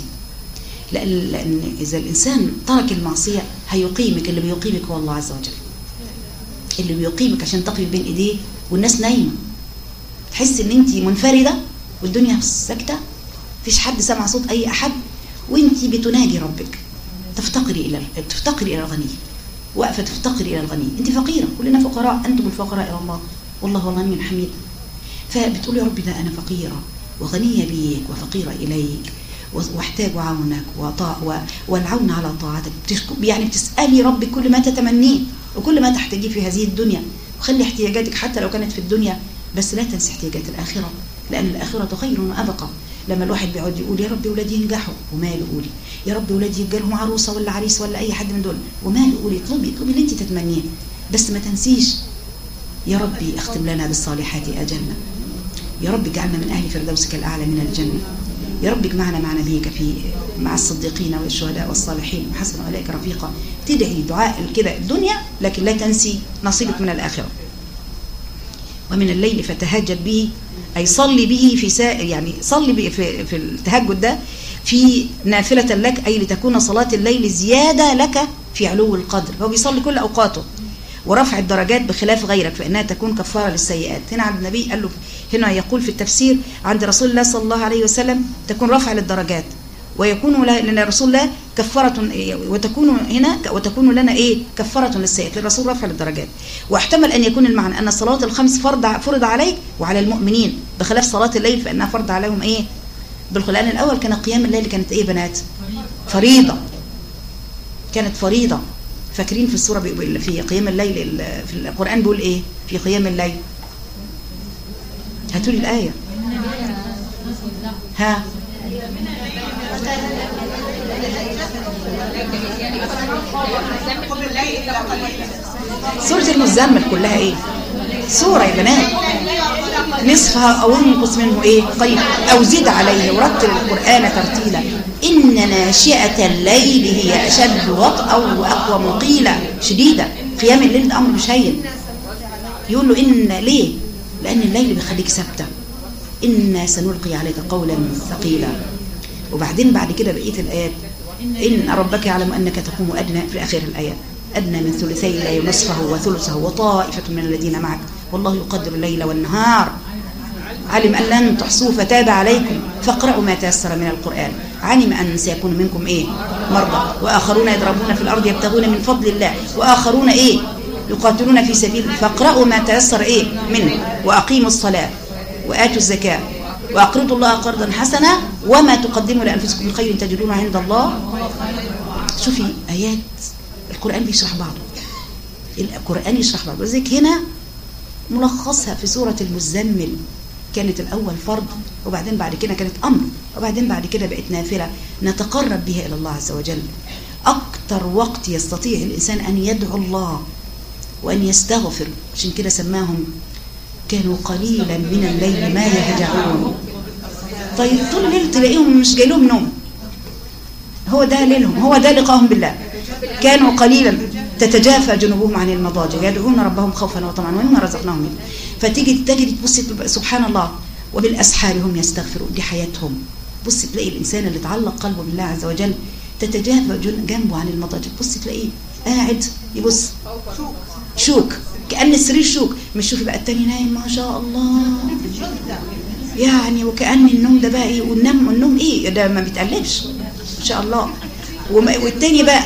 لأن إذا الإنسان ترك المعصية هيقيمك. اللي بيقيمك هو الله عز وجل، اللي بيقيمك عشان تقف بين إيديه والناس نايمة، تحس إن أنت منفردة والدنيا ساكتة، مفيش حد سمع صوت أي أحد، وأنت بتناجي ربك، تفتقري إلى تفتقري إلى الغني، واقفة تفتقري إلى الغني. أنت فقيرة، كلنا فقراء، أنتم الفقراء إلى الله والله هو الغني الحميد. فبتقول يا رب ده أنا فقيرة وغنية بيك وفقيرة إليك واحتاج عونك وطاع والعون على طاعتك. يعني بتسألي ربك كل ما تتمنيه وكل ما تحتاجيه في هذه الدنيا، وخلي احتياجاتك حتى لو كانت في الدنيا، بس لا تنسي احتياجات الآخرة، لأن الآخرة خير وأبقى. لما الواحد بيقعد يقول يا رب ولادي ينجحوا، وماله قولي يا رب ولادي يبقى لهم عروسة ولا عريس ولا أي حد من دول، وماله قولي، اطلبي اطلبي اللي انت تتمنيه، بس ما تنسيش يا ربي اختم لنا بالصالحات أجلنا، يا رب اجعلنا من أهل فردوسك الأعلى من الجنة، يا رب اجمعنا مع نبيك في مع الصديقين والشهداء والصالحين وحسن أولئك رفيقا. تدعي دعاء كده الدنيا، لكن لا تنسي نصيبك من الآخرة. ومن الليل فتهجد به، أي صلي به في سا... يعني صلي به في... في التهجد ده في نافلة لك، أي لتكون صلاة الليل زيادة لك في علو القدر. هو بيصلي كل أوقاته، ورفع الدرجات بخلاف غيرك فإنها تكون كفارة للسيئات. هنا عند النبي قال له، هنا يقول في التفسير عند رسول الله صلى الله عليه وسلم تكون رفع للدرجات، ويكون لنا رسول الله كفارة، وتكون هنا وتكون لنا ايه كفارة للسيئات، للرسول رفع للدرجات. واحتمل ان يكون المعنى ان الصلوات الخمس فرض فرض عليك وعلى المؤمنين بخلاف صلاة الليل فانها فرض عليهم ايه بالقرآن. الاول كان قيام الليل كانت ايه بنات؟ فريضة، كانت فريضة. فاكرين في السورة في قيام الليل في القرآن بيقول ايه في قيام الليل؟ هاتوا لي الآية. ها سورة المزمل كلها ايه؟ سورة يا بنات، نصفها او انقص منه ايه قليل او زد عليه، ورتل القرآن ترتيلا إن ناشئة الليل هي أشد وطئا وأقوى قيلا. شديدة قيام الليل ده أمر مش هين. يقول له إن ليه؟ لأن الليل بيخليك ثابتة، إنا سنلقي عليك قولا ثقيلا. وبعدين بعد كده بقية الآيات إن ربك يعلم أنك تقوم أدنى في آخر الآيات أدنى من ثلثي الليل نصفه وثلثه وطائفة من الذين معك والله يقدر الليل والنهار علم أن لن تحصوه فتاب عليكم فاقرأوا ما تيسر من القرآن علم أن سيكون منكم إيه مرضى وآخرون يضربون في الأرض يبتغون من فضل الله وآخرون إيه يقاتلون في سبيل فاقرأوا ما تيسر إيه منه وأقيموا الصلاة وآتوا الزكاة وأقرضوا الله قرضا حسنا وما تقدموا لأنفسكم من خير تجدونه عند الله. شوفي آيات القرآن بيشرح بعضه، القرآن يشرح بعضه. وذلك هنا ملخصها في سورة المزمل كانت الأول فرض وبعدين بعد كده كانت أمر وبعدين بعد كده بقت نافلة نتقرب بها إلى الله عز وجل. أكتر وقت يستطيع الإنسان أن يدعو الله وأن يستغفر، عشان كده سماهم كانوا قليلا من الليل ما يهجعون. طيب طول الليل تلاقيهم مش جاي لهم نوم، هو ده ليلهم، هو ده لقاهم بالله. كانوا قليلا تتجافى جنوبهم عن المضاجع يدعون ربهم خوفا وطمعا ومما رزقناهم منه. فتيجي تجد تبص سبحان الله وبالأسحار هم يستغفرون، دي حياتهم. بص تلاقي الإنسان اللي تعلق قلبه بالله عز وجل تتجافى جنبه عن المضاجع، بص تلاقيه قاعد يبص شوك كأن السرير شوك، مش شوفي بقى التاني نايم ما شاء الله يعني وكأن النوم ده بقى ايه والنوم النوم ايه ده ما بيتقلبش ما شاء الله. والتاني بقى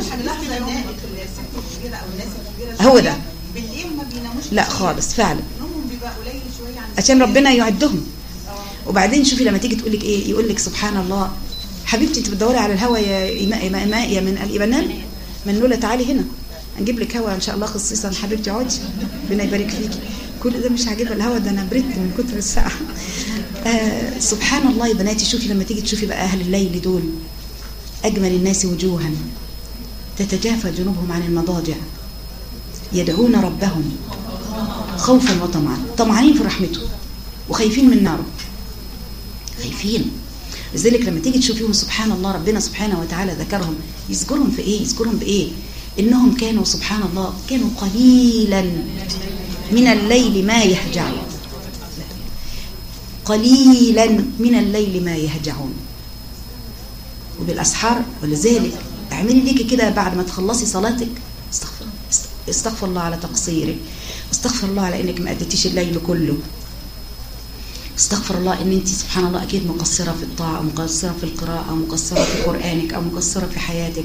هو ده لا خالص فعلا عشان ربنا يعدهم. وبعدين شوفي لما تيجي تقول لك ايه يقول لك سبحان الله حبيبتي انت بتدوري على الهوى يا إماء يا من الإبنان من لولا تعالي هنا هنجيب لك هوا ان شاء الله خصيصا حبيبتي اقعدي ربنا يبارك فيكي. كل ده مش عاجبها الهوا ده، انا بريت من كتر الساعه. آه سبحان الله يا بناتي. شوفي لما تيجي تشوفي بقى اهل الليل دول اجمل الناس وجوها، تتجافى جنوبهم عن المضاجع يدعون ربهم خوفا وطمعا، طمعانين في رحمته وخايفين من ناره، خايفين. لذلك لما تيجي تشوفيهم سبحان الله ربنا سبحانه وتعالى ذكرهم، يذكرهم في ايه؟ يذكرهم بايه؟ انهم كانوا سبحان الله كانوا قليلا من الليل ما يهجعون، قليلا من الليل ما يهجعون وبالاسحار. ولذلك اعملي ليكي كده بعد ما تخلصي صلاتك استغفر استغفر الله على تقصيرك، استغفر الله على انك ما اديتيش الليل كله، استغفر الله ان انت سبحان الله اكيد مقصره في الطاعه او مقصره في القراءه او مقصره في قرانك او مقصره في حياتك.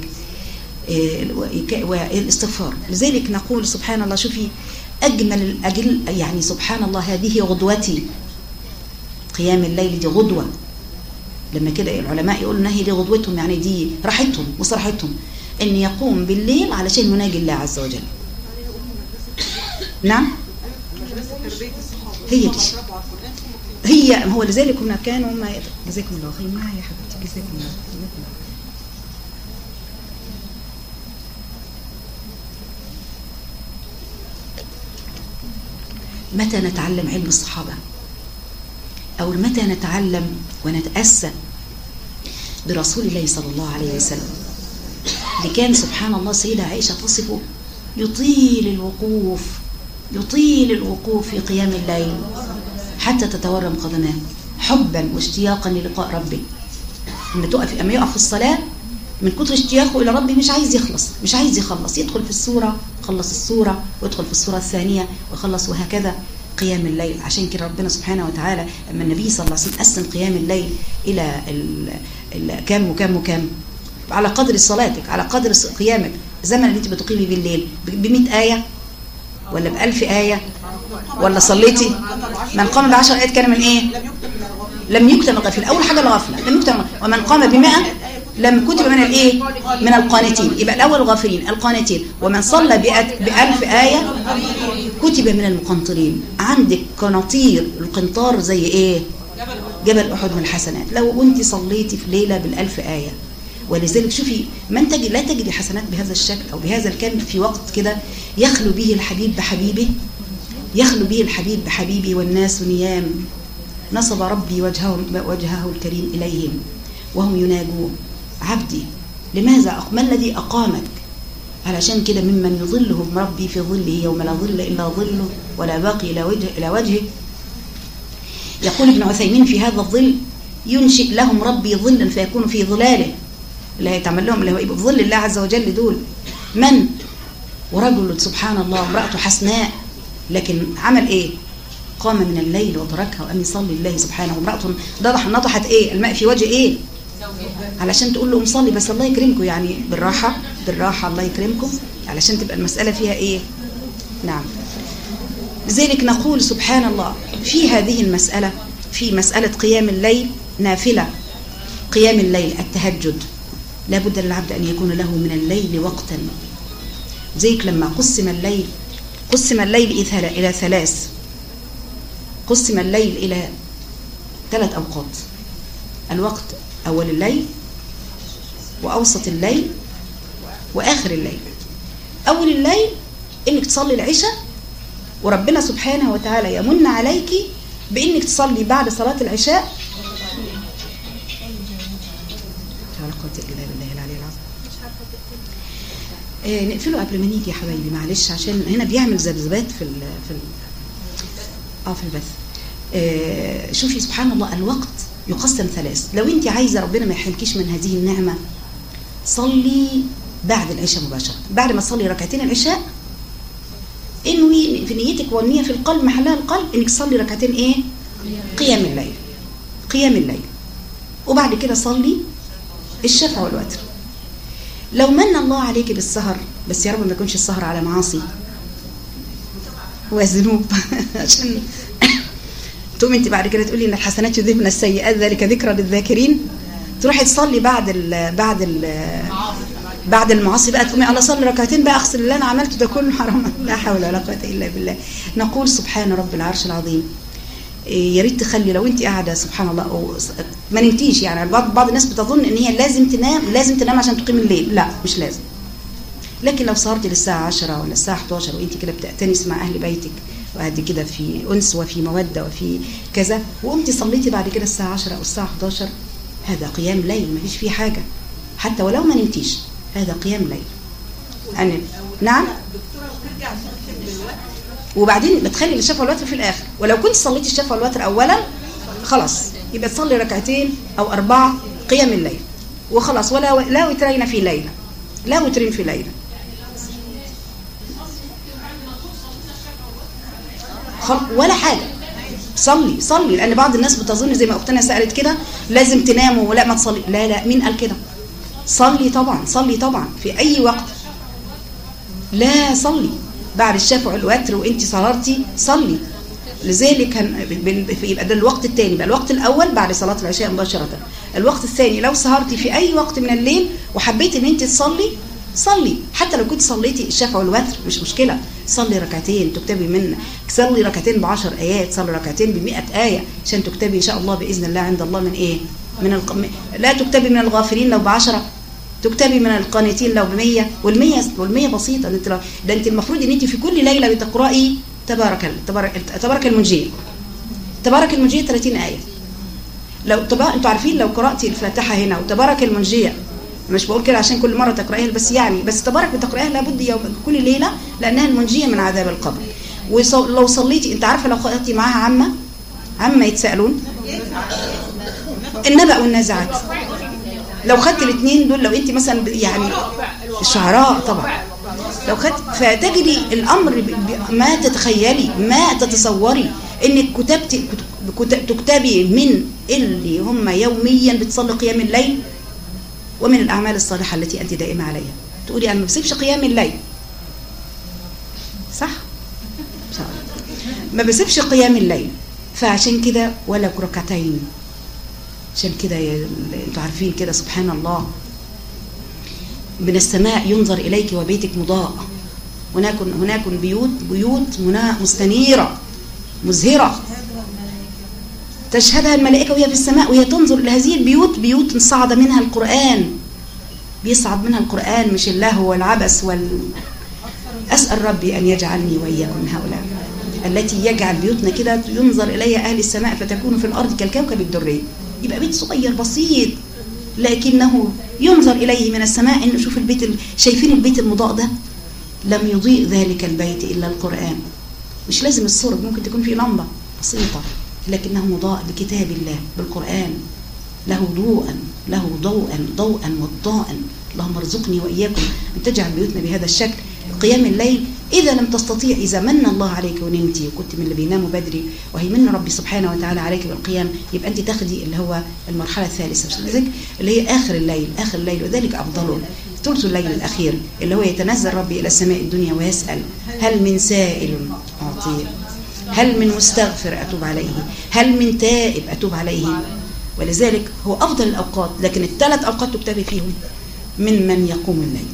والاستغفار. لذلك نقول سبحان الله شوفي اجمل الاجل يعني سبحان الله هذه غدوتي، قيام الليل دي غدوه. لما كده العلماء يقولوا ان هي دي غدوتهم، يعني دي راحتهم وصراحتهم ان يقوم بالليل علشان يناجي الله عز وجل. نعم هي دي هي هو. لذلك هنا كانوا ما جزاكم الله خير معايا يا حبيبتي، جزاكم الله. متى نتعلم علم الصحابة أو متى نتعلم ونتأسى برسول الله صلى الله عليه وسلم، اللي كان سبحان الله سيدة عائشة تصفه يطيل الوقوف يطيل الوقوف في قيام الليل حتى تتورم قدماه حبا واشتياقا للقاء ربه. لما تقف اما يقف في الصلاة من كتر اشتياقه إلى ربه مش عايز يخلص مش عايز يخلص يدخل في السورة، خلص السورة ويدخل في السورة الثانية ويخلص، وهكذا قيام الليل. عشان كده ربنا سبحانه وتعالى أما النبي صلى الله عليه وسلم قسم قيام الليل إلى ال ال كام وكام وكام على قدر صلاتك، على قدر قيامك. الزمن اللي انت بتقيمي بالليل بمئة آية ولا بألف آية ولا صليتي؟ من قام بعشر آيات كان من إيه؟ لم يكتب من الغفلة. أول حاجة الغفلة لم يكتب. ومن قام بمئة لم كتب من الإيه؟ من القانتين. يبقى الأول الغافلين القانتين. ومن صلى بألف آية كتب من المقنطرين. عندك قناطير، القنطار زي إيه؟ جبل أحد من الحسنات. لو أنت صليتي في ليلة بالألف آية. ولذلك شوفي من تجد لا تجد حسنات بهذا الشكل أو بهذا الكم في وقت كده يخلو به الحبيب بحبيبه، يخلو به الحبيب بحبيبه والناس نيام. نصب ربي وجهه, وجهه الكريم إليهم وهم يناجوه عبدي لماذا ما الذي أقامك؟ علشان كده ممن يظلهم ربي في ظله يوم لا ظل إلا ظله ولا باقي إلى وجه إلى وجهه. يقول ابن عثيمين في هذا الظل ينشئ لهم ربي ظلا فيكون في ظلاله، اللي هيتعمل لهم اللي هو يبقى بظل الله عز وجل. دول من؟ ورجل سبحان الله امرأته حسناء لكن عمل ايه؟ قام من الليل وتركها وقام يصلي الله سبحانه. وامرأته نضحت ايه؟ الماء في وجه ايه؟ علشان تقول له مصلي بس الله يكرمكم، يعني بالراحة بالراحة الله يكرمكم علشان تبقى المسألة فيها ايه؟ نعم. لذلك نقول سبحان الله في هذه المسألة، في مسألة قيام الليل نافلة، قيام الليل التهجد لا بد للعبد أن يكون له من الليل وقتا. زيك لما قسم الليل قسم الليل إلى ثلاث، قسم الليل إلى ثلاث أوقات: الوقت أول الليل وأوسط الليل وآخر الليل. أول الليل إنك تصلي العشاء وربنا سبحانه وتعالى يمن عليك بإنك تصلي بعد صلاة العشاء آه نقفله قبل ما نيجي يا حبايبي معلش عشان هنا بيعمل ذبذبات في ال في ال اه في البث. آه شوفي سبحان الله الوقت يقسم ثلاث. لو انت عايزه ربنا ما يحرمكيش من هذه النعمه صلي بعد العشاء مباشره. بعد ما تصلي ركعتين العشاء انوي في نيتك والنيه في القلب محلها القلب انك تصلي ركعتين ايه؟ قيام الليل، قيام الليل. وبعد كده صلي الشفع والوتر. لو من الله عليك بالسهر، بس يا رب ما يكونش السهر على معاصي والذنوب عشان تقوم انت بعد كده تقولي ان الحسنات يذهبن السيئات ذلك ذكرى للذاكرين، تروحي تصلي بعد ال بعد ال بعد المعاصي بقى تقومي على صلي ركعتين بقى اغسل اللي انا عملته ده كله حرام. لا حول ولا قوه الا بالله. نقول سبحان رب العرش العظيم. يا ريت تخلي لو انت قاعده سبحان الله أو ما نمتيش، يعني بعض بعض الناس بتظن ان هي لازم تنام لازم تنام عشان تقيم الليل، لا مش لازم. لكن لو سهرتي للساعه عشرة ولا الساعه احداشر وانت كده بتأتنس مع اهل بيتك وقاعده كده في انس وفي موده وفي كذا، وقمتي صليتي بعد كده الساعه عشرة او الساعه احداشر، هذا قيام ليل ما فيش فيه حاجه، حتى ولو ما نمتيش هذا قيام ليل. أنا نعم. وبعدين بتخلي الشفع والوتر في الاخر، ولو كنت صليتي الشفع والوتر اولا خلاص يبقى تصلي ركعتين او اربعه قيام الليل وخلاص، ولا لا وترين في ليله، لا وترين في ليله ولا حاجه. صلي صلي، لان بعض الناس بتظن زي ما اختنا سالت كده لازم تناموا ولا ما تصلي. لا لا، مين قال كده؟ صلي طبعا، صلي طبعا في اي وقت. لا صلي بعد الشفع والوتر وانت صلاتي صلي. لذلك يبقى ده الوقت الثاني. يبقى الوقت الاول بعد صلاه العشاء مباشره. الوقت الثاني لو سهرتي في اي وقت من الليل وحبيتي ان انت تصلي صلي، حتى لو كنت صليتي الشفع والوتر مش مشكله، صلي ركعتين تكتبي من صلي ركعتين بعشر ايات، صلي ركعتين بمئة ايه عشان تكتبي ان شاء الله باذن الله عند الله من ايه؟ من الق... لا تكتبي من الغافلين لو بعشرة، تكتبي من القانتين لو بمية، والمية والمية بسيطة. ده انت لو... ده انت المفروض ان انت في كل ليلة بتقرأي تبارك تبارك, تبارك المنجية. تبارك المنجية ثلاثين آية. لو تبا... انتوا عارفين لو قرأتي الفاتحة هنا وتبارك المنجية، مش بقول كده عشان كل مرة تقرأيها بس يعني، بس تبارك بتقرأيها لابد يوم كل ليلة لأنها المنجية من عذاب القبر. ولو صليتي انت عارفة لو قرأتي معاها عامة عامة يتسألون النبأ والنازعات، لو خدت الاثنين دول، لو انت مثلا يعني الشعراء طبعا لو خدت، فتجري الامر ما تتخيلي ما تتصوري انك كتبتي تكتبي من اللي هم يوميا بتصلي قيام الليل ومن الاعمال الصالحه التي انت دائمه عليها. تقولي انا ما بسيبش قيام الليل، صح؟ ما بسيبش قيام الليل، فعشان كده ولا ركعتين. عشان كده انتوا عارفين كده سبحان الله من السماء ينظر إليك وبيتك مضاء، هناك هناك بيوت بيوت مستنيرة مزهرة تشهدها الملائكة وهي في السماء وهي تنظر إلى هذه البيوت، بيوت صعد منها القرآن، بيصعد منها القرآن مش اللهو والعبث وال... أسأل ربي أن يجعلني وإياكم من هؤلاء التي يجعل بيوتنا كده ينظر إليها أهل السماء فتكون في الأرض كالكوكب الدري. يبقى بيت صغير بسيط لكنه ينظر إليه من السماء. إنه شوف البيت، شايفين البيت المضاء ده؟ لم يضيء ذلك البيت إلا القرآن. مش لازم الصورة، ممكن تكون في لمبة بسيطة لكنه مضاء بكتاب الله بالقرآن، له ضوءا له ضوءا ضوءا وضاء. اللهم ارزقني وإياكم أن تجعل بيوتنا بهذا الشكل. قيام الليل إذا لم تستطيع، إذا من الله عليك ونمتي وكنت من اللي بيناموا بدري وهيمن ربي سبحانه وتعالى عليك بالقيام، يبقى أنت تاخدي اللي هو المرحلة الثالثة اللي هي آخر الليل. آخر الليل وذلك أفضله ثلث الليل الأخير اللي هو يتنزل ربي إلى السماء الدنيا ويسأل هل من سائل أعطيه، هل من مستغفر أتوب عليه، هل من تائب أتوب عليه. ولذلك هو أفضل الأوقات، لكن الثلاث أوقات تكتبي فيهم من من يقوم الليل.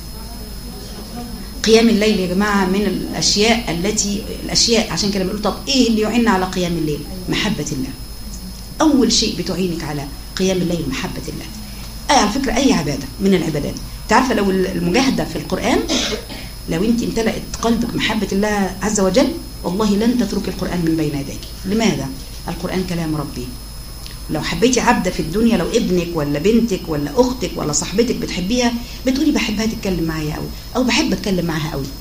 قيام الليل يا جماعة من الأشياء التي الأشياء عشان كده بنقول طب إيه اللي يعين على قيام الليل؟ محبة الله. أول شيء بتعينك على قيام الليل محبة الله. أي على فكرة أي عبادة من العبادات، تعرف لو المجاهدة في القرآن، لو أنت امتلأت قلبك محبة الله عز وجل والله لن تترك القرآن من بين يديك. لماذا؟ القرآن كلام ربي. لو حبيتي عبدة في الدنيا، لو ابنك ولا بنتك ولا أختك ولا صاحبتك بتحبيها، بتقولي بحبها تتكلم معايا قوي أو بحب أتكلم معاها قوي.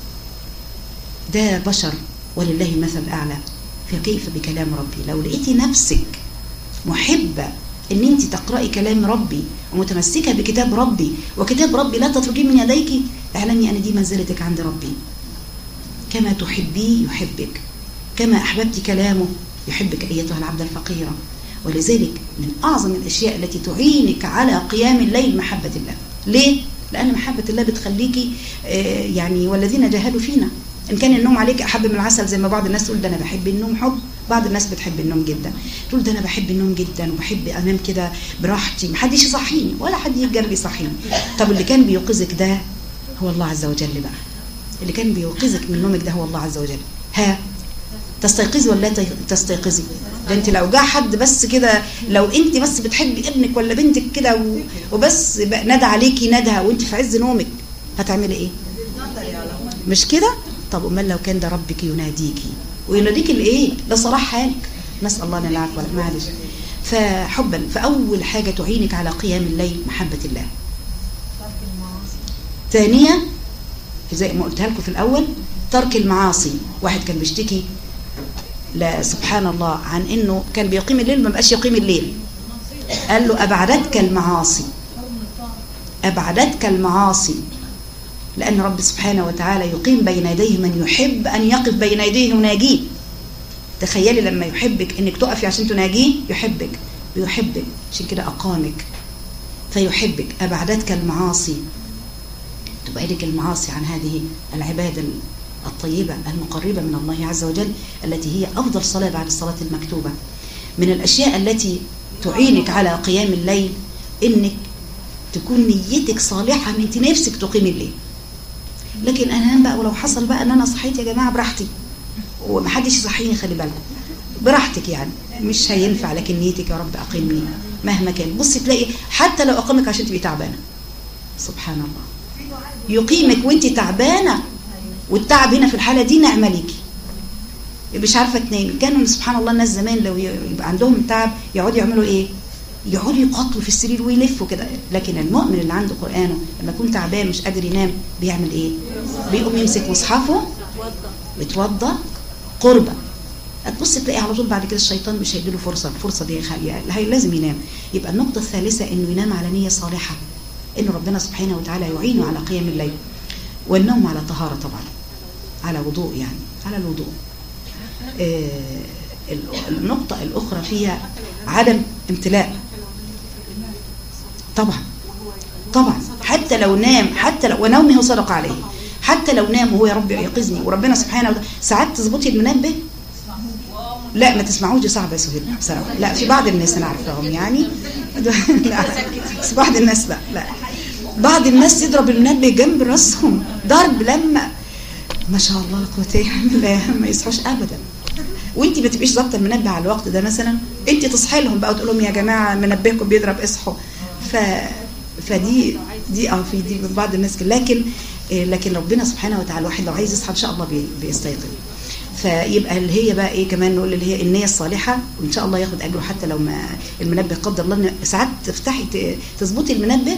ده بشر ولله المثل الأعلى، فكيف بكلام ربي؟ لو لقيتي نفسك محبة ان انت تقرأي كلام ربي ومتمسكة بكتاب ربي، وكتاب ربي لا تتركيه من يديك، اعلمي أن دي منزلتك عند ربي. كما تحبيه يحبك، كما أحببت كلامه يحبك أيتها العبد الفقيرة. ولذلك من أعظم الأشياء التي تعينك على قيام الليل محبة الله. ليه؟ لأن محبة الله بتخليكي آه يعني والذين جاهدوا فينا. إن كان النوم عليك أحب من العسل زي ما بعض الناس تقول ده أنا بحب النوم حب، بعض الناس بتحب النوم جدا، تقول ده أنا بحب النوم جدا وبحب أنام كده براحتي محدش يصحيني ولا حد يجرب يصحيني. طب اللي كان بيوقظك ده هو الله عز وجل بقى اللي كان بيوقظك من نومك، ده هو الله عز وجل. ها تستيقظي ولا لا تستيقظي؟ ده انت لو جاء حد بس كده، لو انت بس بتحبي ابنك ولا بنتك كده وبس نادى عليكي ندها وانت في عز نومك، هتعملي ايه؟ مش كده؟ طب امال لو كان ده ربك يناديكي ويناديكي لايه؟ لصلاح حالك. نسال الله لنا العفو والعافيه. معلش. فحبا، فاول حاجه تعينك على قيام الليل محبه الله. ثانيا زي ما قلتها لكم في الاول، ترك المعاصي. واحد كان بيشتكي لا سبحان الله عن انه كان بيقيم الليل ما بقاش يقيم الليل، قال له ابعدتك المعاصي، ابعدتك المعاصي، لان رب سبحانه وتعالى يقيم بين يديه من يحب ان يقف بين يديه يناجيه. تخيلي لما يحبك انك تقفي عشان تناجيه، يحبك بيحبك عشان كده اقامك فيحبك. ابعدتك المعاصي، تبعدك المعاصي عن هذه العباده الطيبة المقربة من الله عز وجل، التي هي أفضل صلاة بعد الصلاة المكتوبة. من الأشياء التي تعينك على قيام الليل إنك تكون نيتك صالحة، من انت نفسك تقيم الليل. لكن أنا بقى ولو حصل بقى أن أنا صحيت يا جماعة براحتي ومحدش يصحيني، خلي بالكم براحتك يعني مش هينفع، لكن نيتك يا رب أقيمني مهما كان. بصي تلاقي حتى لو أقامك عشان تبقي تعبانة، سبحان الله يقيمك وانت تعبانة، والتعب هنا في الحالة دي نعمة ليكي، مش عارفة تنامي. كانوا سبحان الله الناس زمان لو يبقى عندهم تعب يقعدوا يعملوا ايه؟ يقعدوا يقطوا في السرير ويلفوا كده. لكن المؤمن اللي عنده قرآنه لما يكون تعبان مش قادر ينام بيعمل ايه؟ بيقوم يمسك مصحفه يتوضى قربة، هتبص تلاقي على طول بعد كده الشيطان مش هيديله فرصة، الفرصة دي هي لازم ينام. يبقى النقطة الثالثة انه ينام على نية صالحة، انه ربنا سبحانه وتعالى يعينه على قيام الليل. والنوم على طهارة طبعا، على وضوء، يعني على الوضوء. آه النقطة الأخرى فيها عدم امتلاء. طبعا طبعا حتى لو نام، حتى لو ونومه صدق عليه، حتى لو نام وهو يا رب يقظني وربنا سبحانه وتعالى. ساعات تظبطي المنبه، لا ما تسمعوش، دي صعبة يا سهيل بصراحة. لا في بعض الناس أنا عارفاهم يعني لا بس بعض الناس لا لا بعض الناس يضرب المنبه جنب راسهم ضرب، لما ما شاء الله لا قوه الا بالله ما يصحوش ابدا. وانت ما تبقيش ظابطه المنبه على الوقت ده مثلا، انت تصحي لهم بقى وتقول لهم يا جماعه منبهكم بيضرب اصحوا. ف فدي دي اه في دي بعض الناس كده. لكن لكن ربنا سبحانه وتعالى الواحد لو عايز يصحى ان شاء الله بيستيقظ. فيبقى اللي هي بقى ايه كمان نقول اللي هي النيه الصالحه، وان شاء الله ياخد اجره حتى لو ما المنبه قدر الله. ساعات تفتحي تظبطي المنبه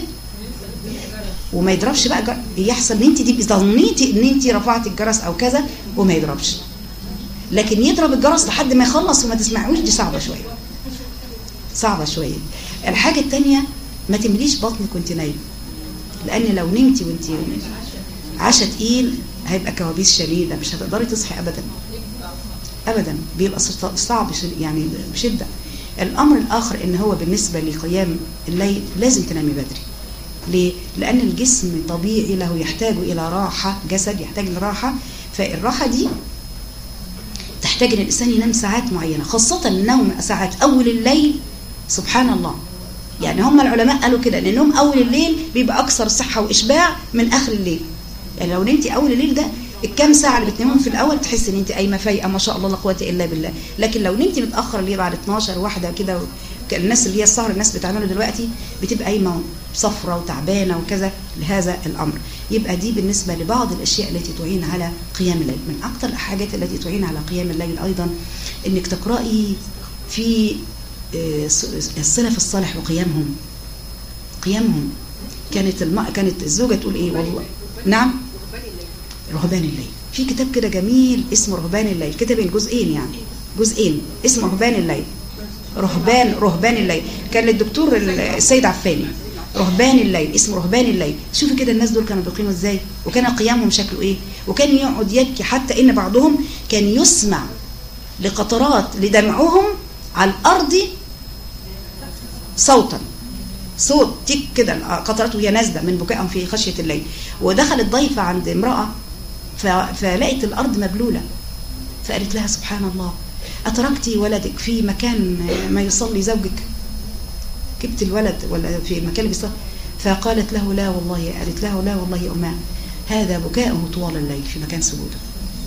وما يضربش بقى جر... يحصل ان انت دي ظنيتي ان انت رفعتي الجرس او كذا وما يضربش، لكن يضرب الجرس لحد ما يخلص وما تسمعوش، دي صعبه شويه صعبه شويه. الحاجه الثانيه ما تمليش بطنك وانت نايم، لان لو نمتي وانت عشا تقيل هيبقى كوابيس شديده، مش هتقدري تصحي ابدا ابدا، بيبقى صعب يعني بشده. الامر الاخر ان هو بالنسبه لقيام الليل لازم تنامي بدري. ليه؟ لأن الجسم طبيعي له يحتاج إلى راحة، جسد يحتاج لراحة، فالراحة دي تحتاج أن الإنسان ينام ساعات معينة، خاصة النوم ساعات أول الليل. سبحان الله، يعني هم العلماء قالوا كده أن النوم أول الليل بيبقى أكثر صحة وإشباع من آخر الليل. يعني لو نمتي أول الليل ده الكام ساعة اللي بتنامهم في الأول تحس أن أنت قايمة فايقة ما شاء الله لا قوة إلا بالله. لكن لو نمتي متأخر اللي بعد اتناشر واحدة كده، الناس اللي هي السهر الناس بتعمله دلوقتي بتبقى قايمه صفرة وتعبانه وكذا لهذا الامر. يبقى دي بالنسبه لبعض الاشياء التي تعين على قيام الليل. من اكثر الحاجات التي تعين على قيام الليل ايضا انك تقراي في السلف الصالح وقيامهم. قيامهم كانت الم... كانت الزوجه تقول ايه؟ والله نعم رهبان الليل. في كتاب كده جميل اسمه رهبان الليل، كتابين جزئين يعني جزئين اسمه رهبان الليل. رهبان رهبان الليل كان للدكتور السيد عفاني. رهبان الليل اسمه رهبان الليل. شوفي كده الناس دول كانوا بيقيموا ازاي، وكان قيامهم شكله ايه، وكان يقعد يبكي حتى ان بعضهم كان يسمع لقطرات لدمعهم على الارض صوتا، صوت تك كده قطرات وهي نازله من بكائهم في خشيه الليل. ودخلت ضيفه عند امراه فلقيت الارض مبلوله، فقالت لها سبحان الله أتركتي ولدك في مكان ما يصلي زوجك؟ جبت الولد ولا في المكان اللي بيصلي؟ فقالت له لا والله. قالت له لا والله يا أمه، هذا بكاؤه طوال الليل في مكان سجوده.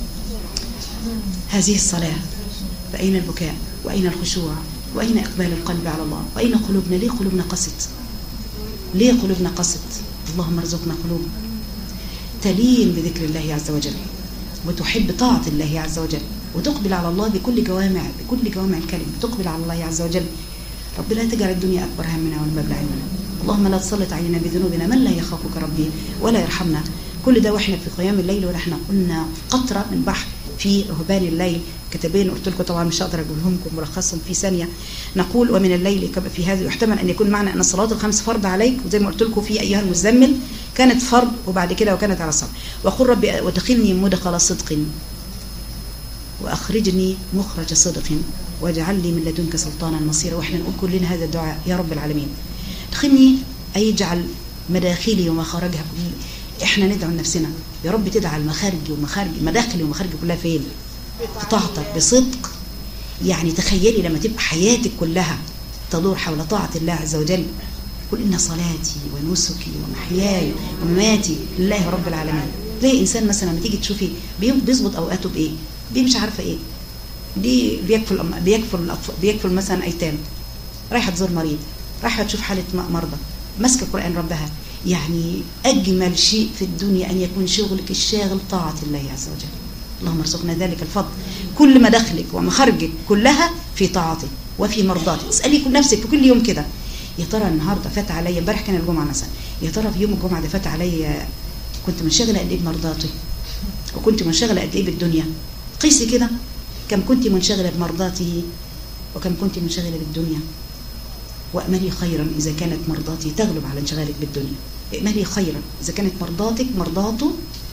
هذه الصلاة، فأين البكاء وأين الخشوع وأين إقبال القلب على الله وأين قلوبنا؟ ليه قلوبنا قست؟ ليه قلوبنا قست؟ اللهم ارزقنا قلوب تلين بذكر الله عز وجل وتحب طاعة الله عز وجل وتقبل على الله بكل جوامع بكل جوامع الكلمة، تقبل على الله عز وجل. رب لا تجعل الدنيا أكبر همنا ولا مبلغ علمنا. اللهم لا تسلط علينا بذنوبنا من لا يخافك ربي ولا يرحمنا. كل ده واحنا في قيام الليل ونحن قلنا قطرة من بحر في رهبان الليل. كتابين قلت لكم طبعا مش هقدر اقولهم لكم ملخصهم في ثانيه. نقول ومن الليل كما في هذا يحتمل ان يكون معنى ان الصلاه الخمس فرض عليك، وزي ما قلت لكم في ايها المزمل كانت فرض وبعد كده وكانت على صبر. وقل ربي وادخلني مدخل صدق واخرجني مخرج صدق واجعل لي من لدنك سلطانا نصيرا. واحنا نقول كلنا هذا الدعاء يا رب العالمين. ادخلني اي اجعل مداخلي ومخارجها كل احنا ندعو لنفسنا يا رب تجعل مخارجي ومخارجي مداخلي ومخارجي كلها فين؟ في طاعتك بصدق. يعني تخيلي لما تبقى حياتك كلها تدور حول طاعة الله عز وجل. قل إن صلاتي ونسكي ومحياي ومماتي لله رب العالمين. زي إنسان مثلا لما تيجي تشوفي بيظبط أوقاته بإيه؟ بيه مش عارفة إيه؟ دي بيكفل بيكفل بيكفل مثلا أيتام، رايحة تزور مريض، رايحة تشوف حالة مرضى، ماسكة قرآن ربها. يعني أجمل شيء في الدنيا أن يكون شغلك الشاغل طاعة الله عز وجل. اللهم ارزقنا ذلك الفضل. كل مداخلك ومخارجك كلها في طاعته وفي مرضاته. اسألي كل نفسك في كل يوم كده، يا ترى النهارده فات عليا، امبارح كان الجمعة مثلا، يا ترى في يوم الجمعة ده فات عليا كنت منشغلة قد ايه بمرضاتي وكنت منشغلة قد ايه بالدنيا. قيسي كده كم كنت منشغلة بمرضاته وكم كنت منشغلة بالدنيا. وأملي خيرا إذا كانت مرضاتي تغلب على انشغالك بالدنيا. أملي خيرا إذا كانت مرضاتك مرضاته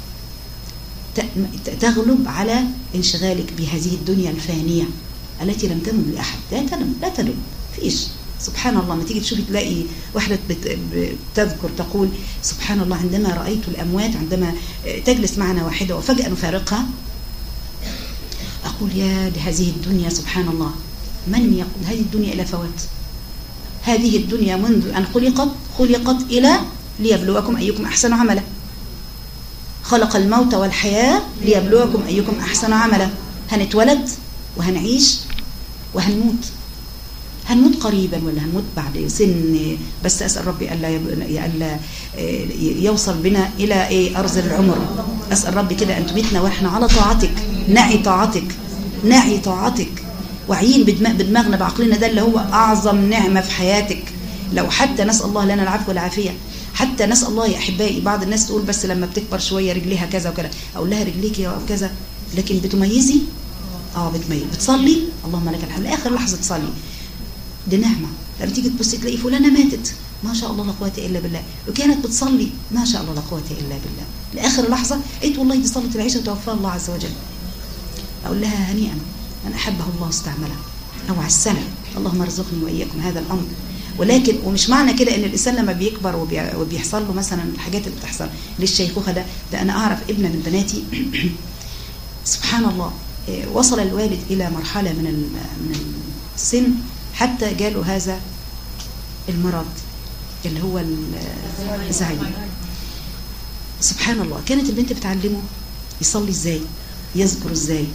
تغلب على انشغالك بهذه الدنيا الفانية التي لم تمن لأحد. لا تنم لا تنم فيش. سبحان الله ما تيجي تشوفي تلاقي واحدة بتذكر تقول سبحان الله عندما رأيت الأموات عندما تجلس معنا واحدة وفجأة نفارقها أقول يا هذه الدنيا سبحان الله من يقول هذه الدنيا إلى فوات. هذه الدنيا منذ أن خلقت خلقت إلى ليبلوكم أيكم أحسن عملا. خلق الموت والحياة ليبلوكم أيكم أحسن عملا. هنتولد وهنعيش وهنموت. هنموت قريبا ولا هنموت بعد سن، بس أسأل ربي ألا ألا يوصل بنا إلى إيه أرض العمر. أسأل ربي كده أن تميتنا وإحنا على طاعتك، نعي طاعتك نعي طاعتك وعيين بدماغنا بعقلنا. ده اللي هو أعظم نعمة في حياتك. لو حتى نسأل الله لنا العفو والعافية، حتى نسأل الله يا أحبائي. بعض الناس تقول بس لما بتكبر شوية رجليها كذا وكذا، أقول لها رجليك يا كذا، لكن بتميزي اه بتميز. بتصلي اللهم لك الحمد لآخر لحظة تصلي، دي نعمة. لما تيجي تبصي تلاقي فلانة ماتت ما شاء الله لا قوة إلا بالله، وكانت بتصلي ما شاء الله لا قوة إلا بالله، لآخر لحظة قلت والله دي صلت العشاء وتوفاها الله عز وجل. أقول لها هنيئا من أحبه الله استعمله أو عسنه. اللهم ارزقني وإياكم هذا الأمر. ولكن ومش معنى كده ان الانسان لما بيكبر وبيحصل له مثلا الحاجات اللي بتحصل للشيخوخه ده ده انا اعرف ابن من بناتي سبحان الله وصل الوالد الى مرحله من من السن حتى جاله هذا المرض اللي هو الزعيم. سبحان الله كانت البنت بتعلمه يصلي ازاي، يذكر ازاي.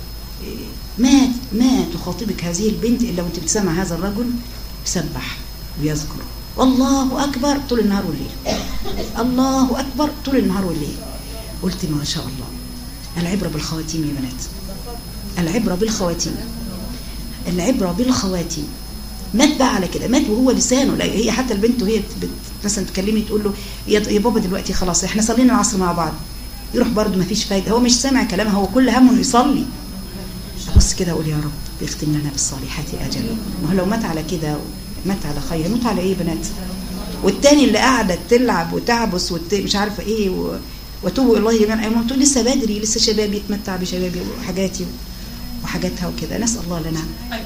ما ما تخاطبك هذه البنت الا وانت بتسمع هذا الرجل يسبح ويذكر والله أكبر طول النهار والليل، الله أكبر طول النهار والليل. قلت ما شاء الله. العبرة بالخواتيم يا بنات، العبرة بالخواتيم، العبرة بالخواتيم. مات بقى على كده، مات وهو لسانه. لا هي حتى البنت وهي مثلا تكلمي تقول له يا بابا دلوقتي خلاص احنا صلينا العصر مع بعض، يروح برضه ما فيش فايدة، هو مش سامع كلامها، هو كل همه انه يصلي. أبص كده أقول يا رب بيختم لنا بالصالحات أجل. ما هو لو مات على كده مات على خير، مات على إيه بنات؟ والتاني اللي قاعدة تلعب وتعبس مش عارفة إيه و... وتوبوا الله جميعا أيام تقول لسه بدري، لسه شبابي يتمتع بشبابي وحاجاتي وحاجاتها وكده. نسأل الله لنا.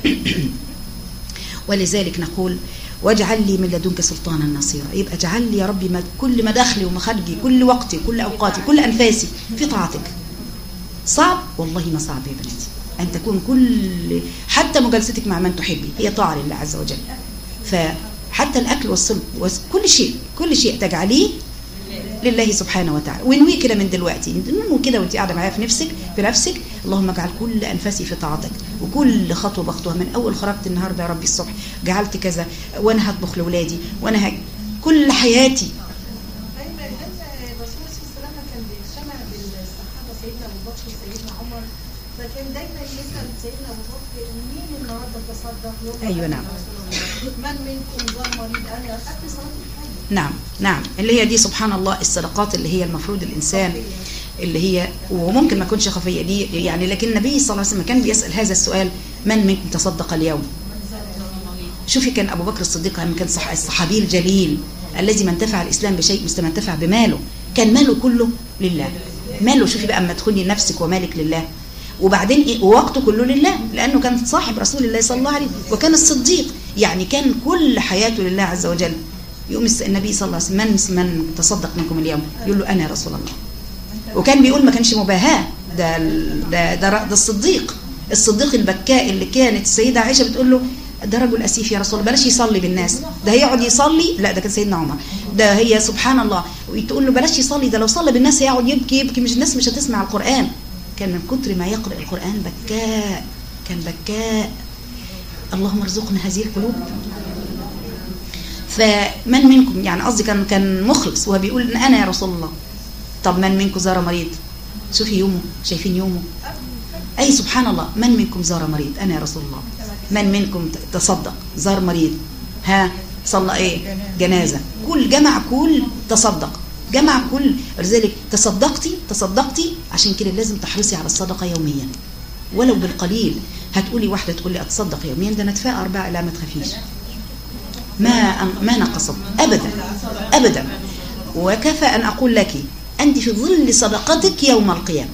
ولذلك نقول واجعل لي من لدنك سلطانا نصيرا. يبقى اجعل لي يا ربي كل مداخلي ومخارجي، كل وقتي، كل أوقاتي، كل أنفاسي في طاعتك. صعب؟ والله ما صعب يا بناتي أن تكون كل حتى مجالستك مع من تحبي هي طاعة لله عز وجل. فحتى الأكل والصلب وكل شيء كل شيء تجعليه لله سبحانه وتعالى. وانوي كده من دلوقتي، انوي كده وانت قاعده معايا في نفسك في نفسك، اللهم اجعل كل انفاسي في طاعتك، وكل خطوه بخطوها من اول خرجت النهارده يا ربي الصبح جعلت كذا، وانا هطبخ لاولادي، وانا هج... كل حياتي. فكان دايما يسأل سيدنا أبو بكر مين النهارده تصدق؟ أيوة نعم. من منكم ذا مريض؟ أنا قبل صلاة الفجر. نعم نعم، اللي هي دي سبحان الله الصدقات اللي هي المفروض الإنسان اللي هي، وممكن ما تكونش خفية دي يعني، لكن النبي صلى الله عليه وسلم كان بيسأل هذا السؤال: من منكم تصدق اليوم؟ شوفي كان أبو بكر الصديق لما كان الصحابي الجليل الذي ما انتفع الإسلام بشيء مثل ما انتفع بماله، كان ماله كله لله. ماله، شوفي بقى اما تدخلي نفسك ومالك لله، وبعدين ايه، ووقته كله لله، لانه كان صاحب رسول الله صلى الله عليه وسلم، وكان الصديق يعني كان كل حياته لله عز وجل. يقوم النبي صلى الله عليه وسلم: من من تصدق منكم اليوم؟ يقول له: انا يا رسول الله. وكان بيقول ما كانش مباهاه، ده ده ده, ده الصديق الصديق البكاء اللي كانت السيده عائشه بتقول له: ده رجل اسيف يا رسول الله، بلاش يصلي بالناس، ده هيقعد يصلي. لا ده كان سيدنا عمر. ده هي سبحان الله تقول له بلاش يصلي، ده لو صلى بالناس هيقعد يبكي يبكي، مش الناس مش هتسمع القرآن. كان من كتر ما يقرأ القرآن بكاء، كان بكاء. اللهم ارزقنا هذه القلوب. فمن منكم يعني قصدي كان كان مخلص وهو بيقول ان انا يا رسول الله. طب من منكم زار مريض؟ شوفي يومه، شايفين يومه؟ اي سبحان الله، من منكم زار مريض؟ انا يا رسول الله. من منكم تصدق زار مريض؟ ها صلى ايه؟ جنازه. كل جمع كل تصدق، جمع كل. ولذلك تصدقتي تصدقتي عشان كده لازم تحرصي على الصدقه يوميا ولو بالقليل. هتقولي واحده تقول لي اتصدق يوميا، ده انا اتفاء اربعه. لا ما تخافيش، ما ما نقصت ابدا ابدا. وكفى ان اقول لك انت في ظل صدقتك يوم القيامه،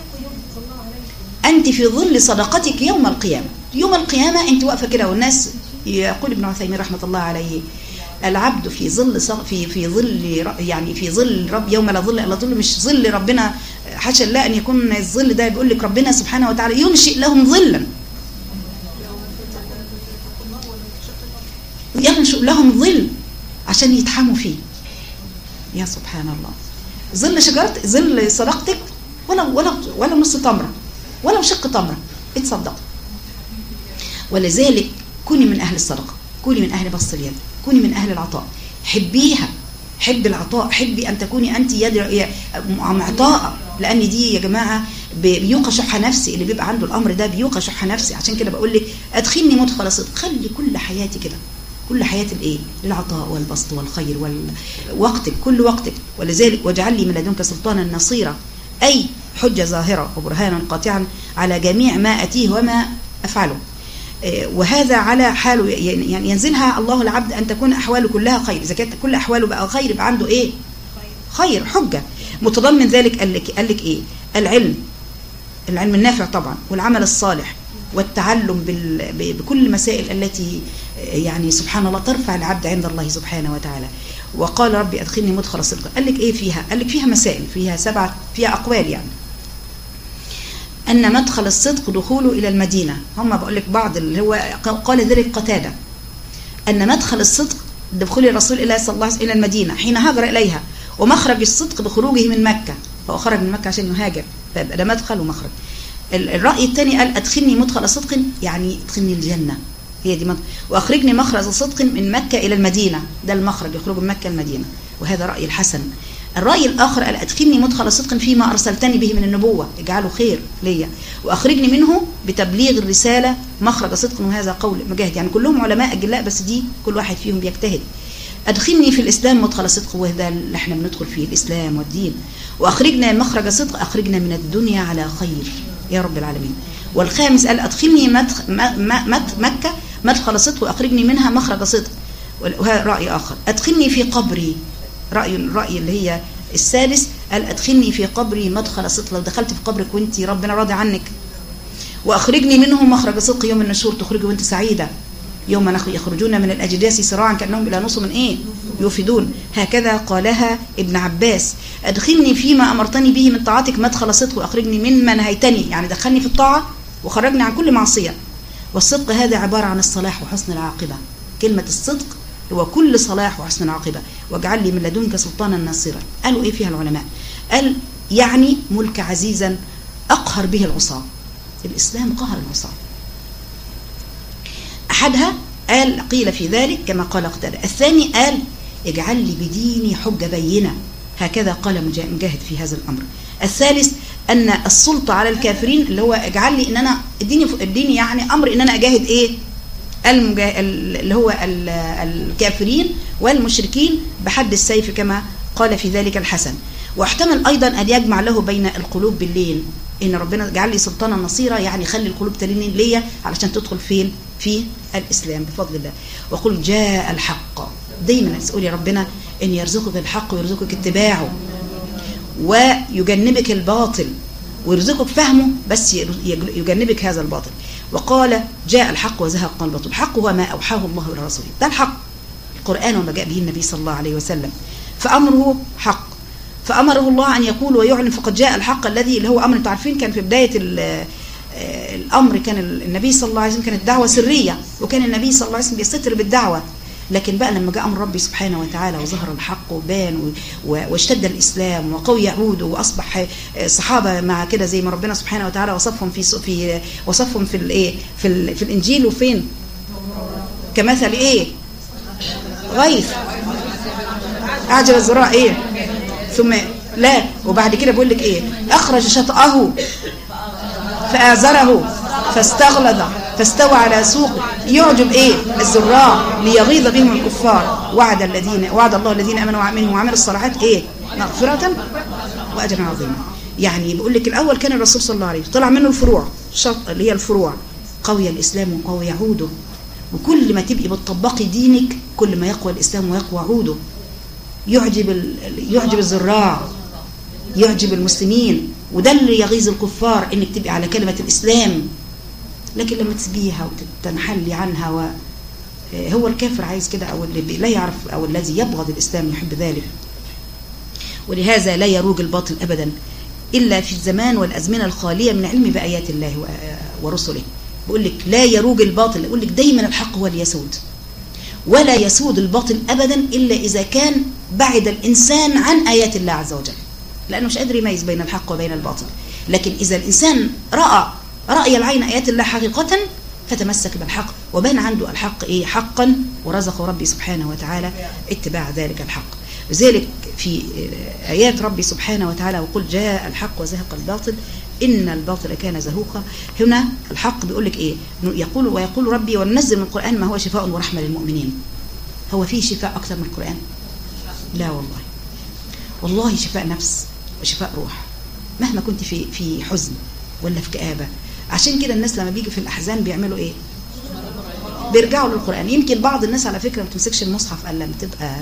انت في ظل صدقتك يوم القيامه. يوم القيامه انت واقفه كده والناس، يقول ابن عثيمين رحمه الله عليه: العبد في ظل في في ظل يعني في ظل رب يوم لا ظل الا ظل. مش ظل ربنا، حاشا الله ان يكون الظل ده، بيقول لك ربنا سبحانه وتعالى ينشئ لهم ظلا، ينشئ لهم ظل عشان يتحموا فيه. يا سبحان الله، ظل شجره، ظل صدقتك، ولا ولا ولا نص تمره ولا شق تمره اتصدق. ولذلك كوني من اهل الصدقه، كوني من اهل بسط اليد، كوني من اهل العطاء، حبيها، حبي العطاء، حبي ان تكوني انت يد معطاءه، لان دي يا جماعه بيوقى شح نفسي. اللي بيبقى عنده الامر ده بيوقى شح نفسي. عشان كده بقول لك ادخلني مدخل صدق، خلي كل حياتي كده، كل حياتي الايه؟ العطاء والبسط والخير ووقتك، كل وقتك. ولذلك واجعل لي من لدنك سلطانا نصيرا، اي حجه ظاهره وبرهانا قاطعا على جميع ما اتيه وما افعله. وهذا على حاله يعني ينزلها الله العبد أن تكون أحواله كلها خير. إذا كانت كل أحواله بقى خير يبقى عنده إيه؟ خير، حجة. متضمن ذلك قال لك قال لك إيه؟ العلم، العلم النافع طبعا، والعمل الصالح، والتعلم بكل المسائل التي يعني سبحان الله ترفع العبد عند الله سبحانه وتعالى. وقال ربي أدخلني مدخل صدق. قال لك إيه فيها؟ قال لك فيها مسائل، فيها سبعة، فيها أقوال يعني. أن مدخل الصدق دخوله إلى المدينة. هم بقول لك بعض اللي هو قال ذلك قتادة، أن مدخل الصدق دخول الرسول الله صلى الله عليه وسلم إلى المدينة حين هاجر إليها، ومخرج الصدق بخروجه من مكة، فهو خرج من مكة عشان يهاجر، فيبقى ده مدخل ومخرج. الرأي الثاني قال أدخلني مدخل صدق يعني ادخلني الجنة، هي دي مدخل. وأخرجني مخرج صدق من مكة إلى المدينة، ده المخرج يخرج من مكة المدينة، وهذا رأي الحسن. الرأي الآخر قال أدخلني مدخل صدق فيما أرسلتني به من النبوة، اجعله خير ليا، وأخرجني منه بتبليغ الرسالة مخرج صدق، وهذا قول مجاهد. يعني كلهم علماء أجلاء، بس دي كل واحد فيهم بيجتهد. أدخلني في الإسلام مدخل صدق، وهذا اللي احنا بندخل فيه الإسلام والدين. وأخرجنا مخرج صدق، أخرجنا من الدنيا على خير يا رب العالمين. والخامس قال أدخلني مدخ مكة مدخل صدق، وأخرجني منها مخرج صدق، وهذا رأي آخر. أدخلني في قبري، رأي الرأي اللي هي السادس قال أدخلني في قبري مدخل صدق، لو دخلت في قبرك وانت ربنا راضي عنك. وأخرجني منه مخرج صدق يوم النشور، تخرجي وانت سعيدة، يوم يخرجون من الأجداث سراعا كأنهم إلى نصب إيه يوفدون. هكذا قالها ابن عباس. أدخلني فيما أمرتني به من طاعتك مدخل صدق، وأخرجني مما نهيتني، يعني دخلني في الطاعة وخرجني عن كل معصية. والصدق هذا عبارة عن الصلاح وحسن العاقبة. كلمة الصدق هو كل صلاح وحسن عاقبة، واجعل لي من لدنك سلطانا ناصرا. قالوا ايه فيها العلماء؟ قال يعني ملك عزيزا اقهر به العصاة. الاسلام قهر العصاة. احدها قال قيل في ذلك كما قال قتادة. الثاني قال اجعل لي بديني حجة بينة، هكذا قال مجاهد في هذا الامر. الثالث ان السلطة على الكافرين اللي هو اجعل لي ان انا اديني اديني يعني امر ان انا اجاهد ايه المجا... اللي هو الكافرين والمشركين بحد السيف كما قال في ذلك الحسن. واحتمل ايضا ان يجمع له بين القلوب باللين، ان ربنا جعل لي سلطانا نصيرا، يعني خلي القلوب تلين ليا علشان تدخل فين في الاسلام بفضل الله. وقل جاء الحق، دايما تقول يا ربنا ان يرزقك الحق ويرزقك اتباعه، ويجنبك الباطل ويرزقك فهمه، بس يجنبك هذا الباطل. وقال جاء الحق وزهق الباطل. الحق هو ما اوحاه الله الى رسوله، ده الحق، القرآن وما جاء به النبي صلى الله عليه وسلم، فامره حق، فامره الله ان يقول ويعلن فقد جاء الحق الذي اللي هو امر. انتم عارفين كان في بدايه الامر كان النبي صلى الله عليه وسلم كانت دعوه سريه، وكان النبي صلى الله عليه وسلم بيستتر بالدعوه، لكن بقى لما جاء امر ربي سبحانه وتعالى وظهر الحق وبان واشتد الاسلام وقوي يعود، واصبح الصحابه مع كده زي ما ربنا سبحانه وتعالى وصفهم في في وصفهم في الايه في, في الانجيل، وفين كمثل ايه غيث اعجب الزراع ايه ثم لا، وبعد كده بيقول لك ايه اخرج شطأه فآزره فاستغلظ فاستوى على سوقه يعجب ايه الزراع ليغيظ بهم الكفار. وعد الذين وعد الله الذين امنوا وعملوا وعملوا الصالحات ايه مغفرة واجرا عظيما. يعني بيقول لك الاول كان الرسول صلى الله عليه وسلم طلع منه الفروع اللي هي الفروع، قوي الاسلام وقوي عوده، وكل ما تبقي بتطبقي دينك كل ما يقوى الاسلام ويقوى عوده، يعجب يعجب الزراع يعجب المسلمين، وده اللي يغيظ الكفار انك تبقي على كلمة الاسلام. لكن لما تسبيها وتنحلي عنها و... هو الكافر عايز كده، او اللي لا يعرف او الذي يبغض الاسلام يحب ذلك. ولهذا لا يروج الباطل ابدا الا في الزمان والازمنه الخاليه من علم بايات الله ورسله. بقول لك لا يروج الباطل، بقول لك دايما الحق هو اللي يسود، ولا يسود الباطل ابدا الا اذا كان بعد الانسان عن ايات الله عز وجل، لانه مش قادر يميز بين الحق وبين الباطل. لكن اذا الانسان راى رأي العين آيات الله حقيقة فتمسك بالحق، وبان عنده الحق إيه حقا، ورزق ربي سبحانه وتعالى اتباع ذلك الحق. لذلك في آيات ربي سبحانه وتعالى وقل جاء الحق وزهق الباطل إن الباطل كان زهوقا. هنا الحق بيقول لك إيه؟ يقول ويقول ربي وننزل من القرآن ما هو شفاء ورحمة للمؤمنين. هو فيه شفاء أكثر من القرآن؟ لا والله، والله شفاء نفس وشفاء روح، مهما كنت في في حزن ولا في كآبة. عشان كده الناس لما بيجي في الأحزان بيعملوا إيه؟ بيرجعوا للقرآن. يمكن بعض الناس على فكرة ما تمسكش المصحف إلا لما تبقى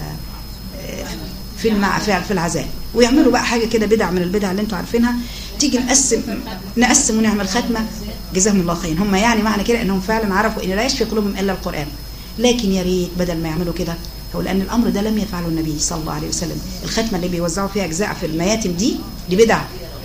في المع في العزاء، ويعملوا بقى حاجة كده بدع من البدع اللي انتوا عارفينها. تيجي نقسم نقسم ونعمل ختمة، جزاهم الله خير. هم يعني معنى كده انهم فعلا عرفوا ان لا يشفي قلوبهم الا القرآن. لكن يا ريت بدل ما يعملوا كده، هو لان الامر ده لم يفعله النبي صلى الله عليه وسلم. الختمة اللي بيوزعوا فيها اجزاء في المياتم دي دي بدعة،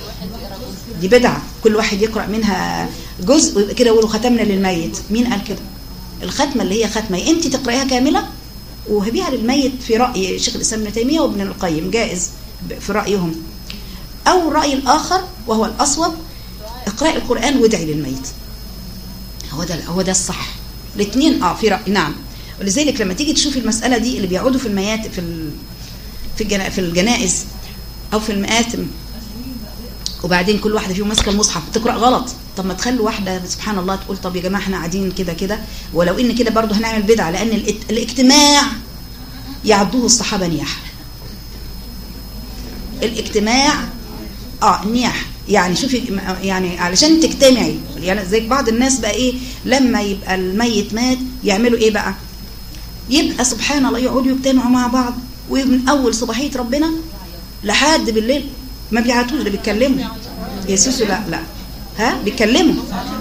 دي بدعة. كل واحد يقرأ منها جزء كده يقولوا ختمنا للميت. مين قال كده؟ الختمة اللي هي ختمة انت تقرأيها كاملة وهبيها للميت في رأي شيخ الإسلام ابن تيمية وابن القيم، جائز في رأيهم. أو الرأي الآخر وهو الأصوب، اقرأي القرآن وادعي للميت. هو ده هو ده الصح. الاثنين اه في رأي نعم. ولذلك لما تيجي تشوفي المسألة دي اللي بيعودوا في الميات في في في الجنائز أو في المآتم، وبعدين كل واحدة فيهم ماسكه المصحف تقرأ غلط. طب ما تخلوا واحدة سبحان الله تقول طب يا جماعة احنا قاعدين كده كده، ولو ان كده برضه هنعمل بدعة، لأن الاجتماع يعدوه الصحابة نياح. الاجتماع اه نياح، يعني شوفي يعني علشان تجتمعي، يعني زي بعض الناس بقى ايه لما يبقى الميت مات يعملوا ايه بقى؟ يبقى سبحان الله يقعدوا يجتمعوا مع بعض، ومن اول صباحية ربنا لحد بالليل ما بيعاتوش، ده بيتكلموا يا سوسو. لا لا ها بيتكلموا